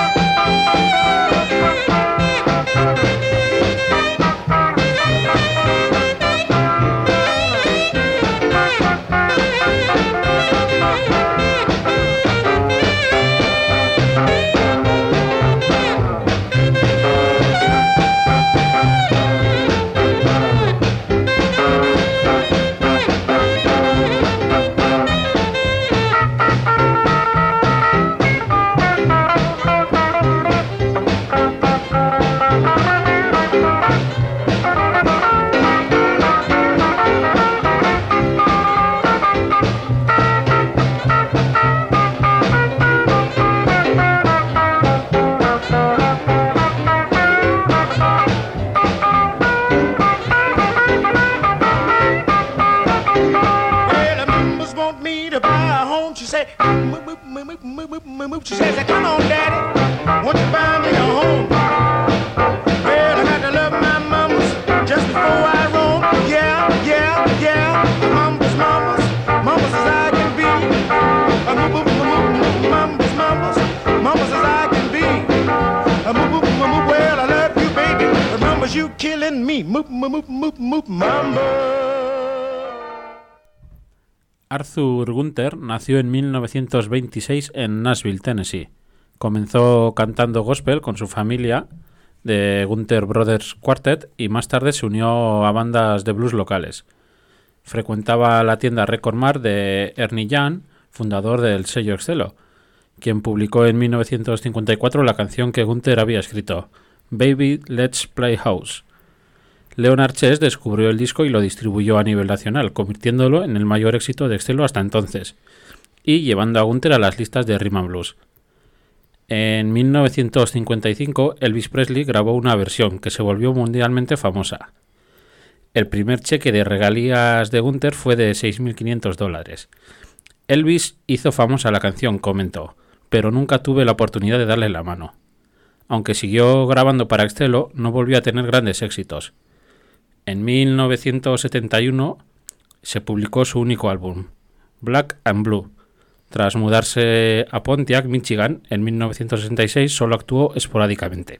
She says, come on, daddy, won't you buy me a home? Well, I got to love my mamas just before I roam. Yeah, yeah, yeah, mamas, mamas, mamas as I can be. Mamas, mamas, mamas as I can be. Well, I love you, baby, but mamas, you killing me. Moop, moop, moop, moop, mama. Arthur Gunther nació en mil novecientos veintiséis en Nashville, Tennessee. Comenzó cantando gospel con su familia de Gunther Brothers Quartet y más tarde se unió a bandas de blues locales. Frecuentaba la tienda Record Mart de Ernie Young, fundador del sello Excello, quien publicó en mil novecientos cincuenta y cuatro la canción que Gunther había escrito, Baby Let's Play House. Leonard Chess descubrió el disco y lo distribuyó a nivel nacional, convirtiéndolo en el mayor éxito de Excello hasta entonces, y llevando a Gunther a las listas de Rhythm and Blues. En mil novecientos cincuenta y cinco, Elvis Presley grabó una versión que se volvió mundialmente famosa. El primer cheque de regalías de Gunther fue de seis mil quinientos dólares. Elvis hizo famosa la canción, comentó, pero nunca tuve la oportunidad de darle la mano. Aunque siguió grabando para Excello, no volvió a tener grandes éxitos. En mil novecientos setenta y uno se publicó su único álbum, Black and Blue. Tras mudarse a Pontiac, Michigan, en mil novecientos sesenta y seis solo actuó esporádicamente.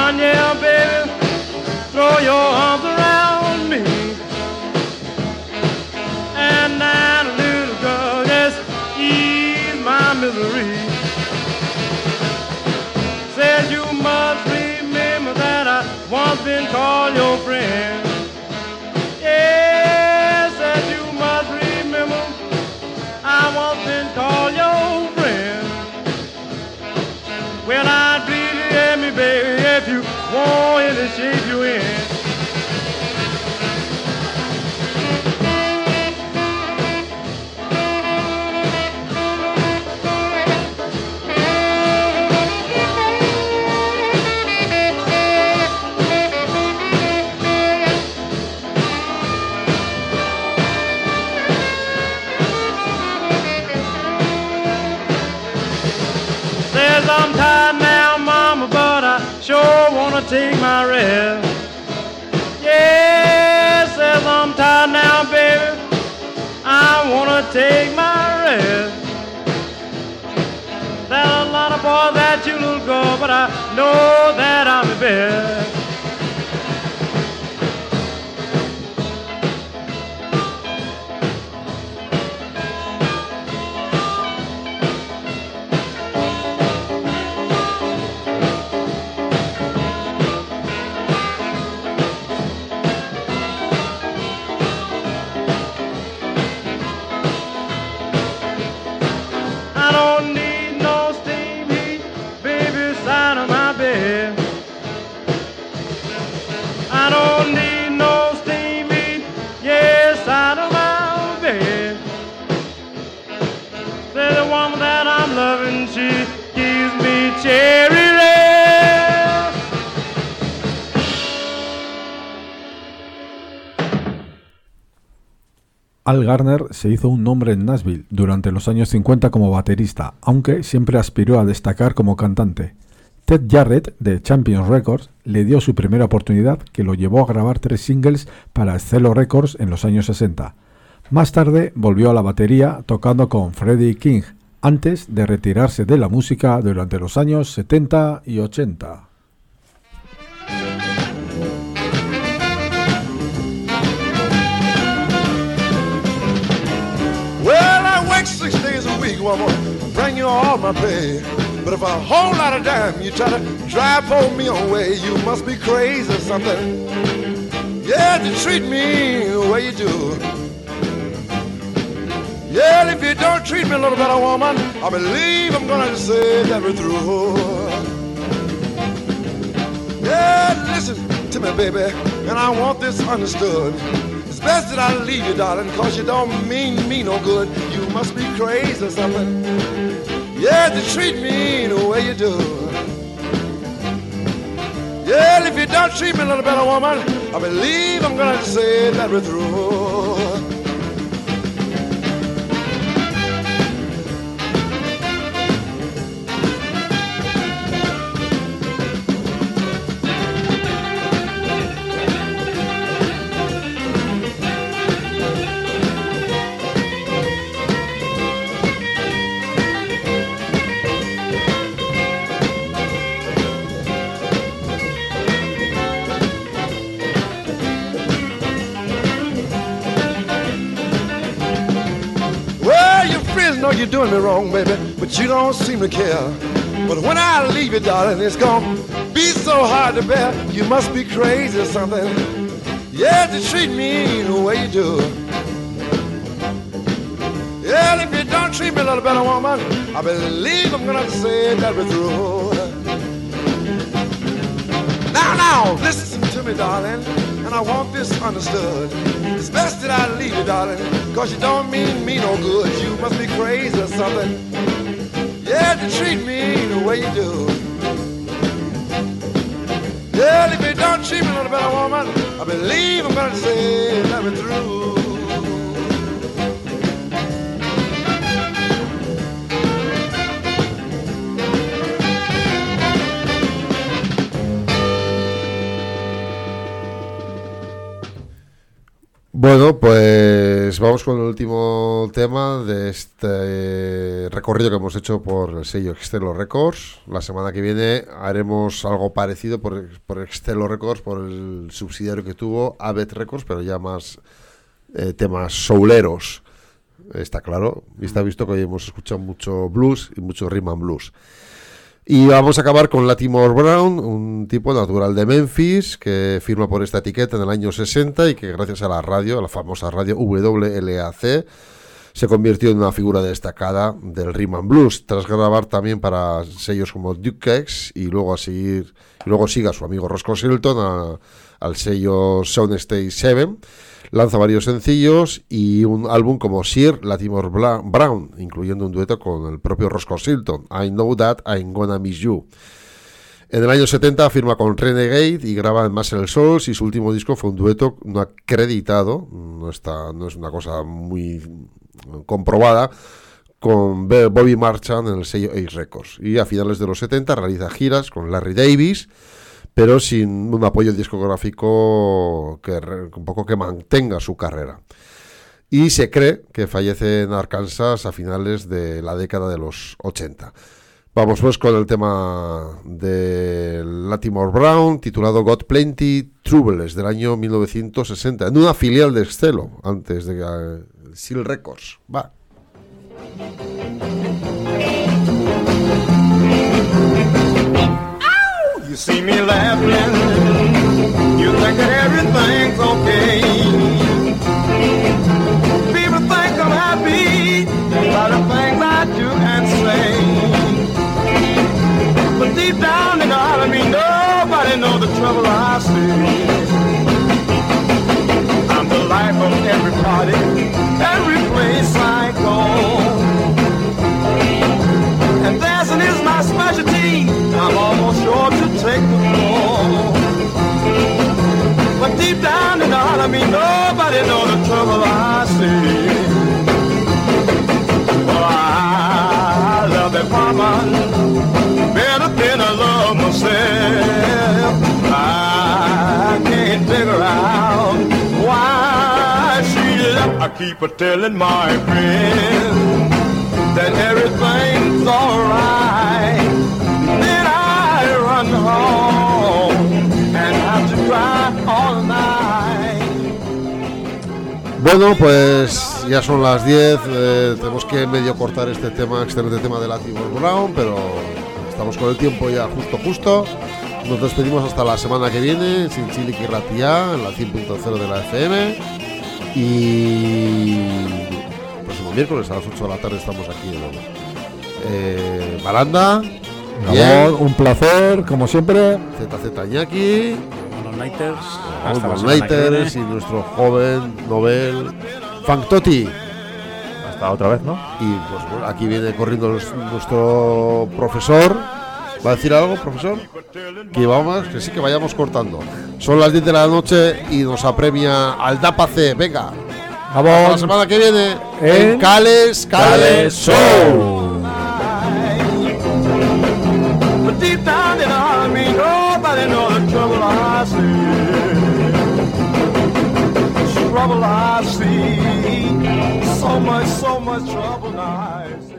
on, yeah, baby, throw your arms around me. And now, little girl, just ease my misery. Said you must remember that I once been called your friend. Yes, said you must remember I once been called your friend. Well, I'd really let me, baby, if you want it to shape you in. Says I'm tired now, mama, but I sure wanna take my rest. Yeah, says I'm tired now, baby, I wanna take my rest. There's a lot of boys that you little girl, but I know that I'm the best. I don't need no steam heat, baby, side of my bed. I don't need no steam heat, yeah, side of my bed. Say the woman that I'm loving, she gives me cherry red. Al Garner se hizo un nombre en Nashville durante los años cincuenta como baterista, aunque siempre aspiró a destacar como cantante. Ted Jarrett, de Champions Records, le dio su primera oportunidad, que lo llevó a grabar tres singles para Celo Records en los años sesenta. Más tarde volvió a la batería tocando con Freddie King, antes de retirarse de la música durante los años setenta y ochenta. Well, I work six days a week, woman, bring you all my pay. But if a whole lot of dime you try to drive for me away, you must be crazy or something. Yeah, to treat me the way you do. Yeah, if you don't treat me a little better, woman, I believe I'm gonna say that we're through. Yeah, listen to me, baby, and I want this understood. It's best that I leave you, darling, cause you don't mean me no good. You must be crazy or something. Yeah, to treat me the way you do. Yeah, if you don't treat me a little better, woman, I believe I'm gonna say that we're through. Know you're doing me wrong, baby, but you don't seem to care. But when I leave you, darling, it's gonna be so hard to bear. You must be crazy or something. Yeah, to treat me the way you do. Yeah, if you don't treat me a little better, woman, I believe I'm gonna say that we're through. Now, now, listen to me, darling, and I want this understood. It's best that I leave you, darling, cause you don't mean me no good. You must be crazy or something. Yeah, to treat me the way you do. Yeah, if you don't treat me a little better, woman, I believe I'm gonna say that we're through. Bueno, pues vamos con el último tema de este recorrido que hemos hecho por el sello Extelo Records. La semana que viene haremos algo parecido por, por Extelo Records, por el subsidiario que tuvo, Avet Records, pero ya más eh, temas souleros. Está claro, y está visto que hoy hemos escuchado mucho blues y mucho rhythm and blues. Y vamos a acabar con Latimore Brown, un tipo natural de Memphis que firma por esta etiqueta en el año sesenta y que gracias a la radio, a la famosa radio W L A C, se convirtió en una figura destacada del rhythm and blues, tras grabar también para sellos como Duke X y luego a seguir y luego siga su amigo Roscoe Silton a, al sello Soundstage siete. Lanza varios sencillos y un álbum como Sir Latimore Brown, incluyendo un dueto con el propio Roscoe Silton, I Know That I'm Gonna Miss You. En el año setenta firma con Renegade y graba en Muscle Souls, y su último disco fue un dueto no acreditado, no, está, no es una cosa muy comprobada, con Bobby Marchand en el sello Ace Records. Y a finales de los setenta realiza giras con Larry Davis, pero sin un apoyo discográfico que un poco que mantenga su carrera. Y se cree que fallece en Arkansas a finales de la década de los ochenta. Vamos pues con el tema de Latimore Brown, titulado Got Plenty Troubles, del año mil novecientos sesenta, en una filial de Extelo, antes de uh, Seal Records. Va. You see me laughing, you think that everything's okay. People think I'm happy by the things I do and say. But deep down in the heart of me, nobody knows the trouble I see. I'm the life of every party, every place I go. And dancing is my specialty, I'm almost sure to take the floor. But deep down in the heart of me, nobody knows the trouble I see. Well, I love that woman better than I love myself. I can't figure out why she left. I keep a telling my friends that everything's alright. Then I run home and have to cry all night. Bueno, pues ya son las diez, eh, tenemos que medio cortar este tema, excelente tema de Latimore Brown, pero estamos con el tiempo ya justo justo. Nos despedimos hasta la semana que viene, sin Chile y Ratia, en la cien punto cero de la F M. Y el próximo miércoles a las ocho de la tarde estamos aquí de nuevo. Eh, Baranda, Gabón, un placer, como siempre. Z Z Iñaki, Los Nighters, hasta los Nighters y nuestro joven Nobel Funk Toti. Hasta otra vez, ¿no? Y pues bueno, aquí viene corriendo los, nuestro profesor. ¿Va a decir algo, profesor? Que vamos, que sí, que vayamos cortando. Son las diez de la noche y nos apremia al Dapace. Venga, Gabón. hasta la semana que viene en, en Cales Cales Show. Deep down in our me, nobody knows the trouble I see. Trouble I see. So much, so much trouble I see.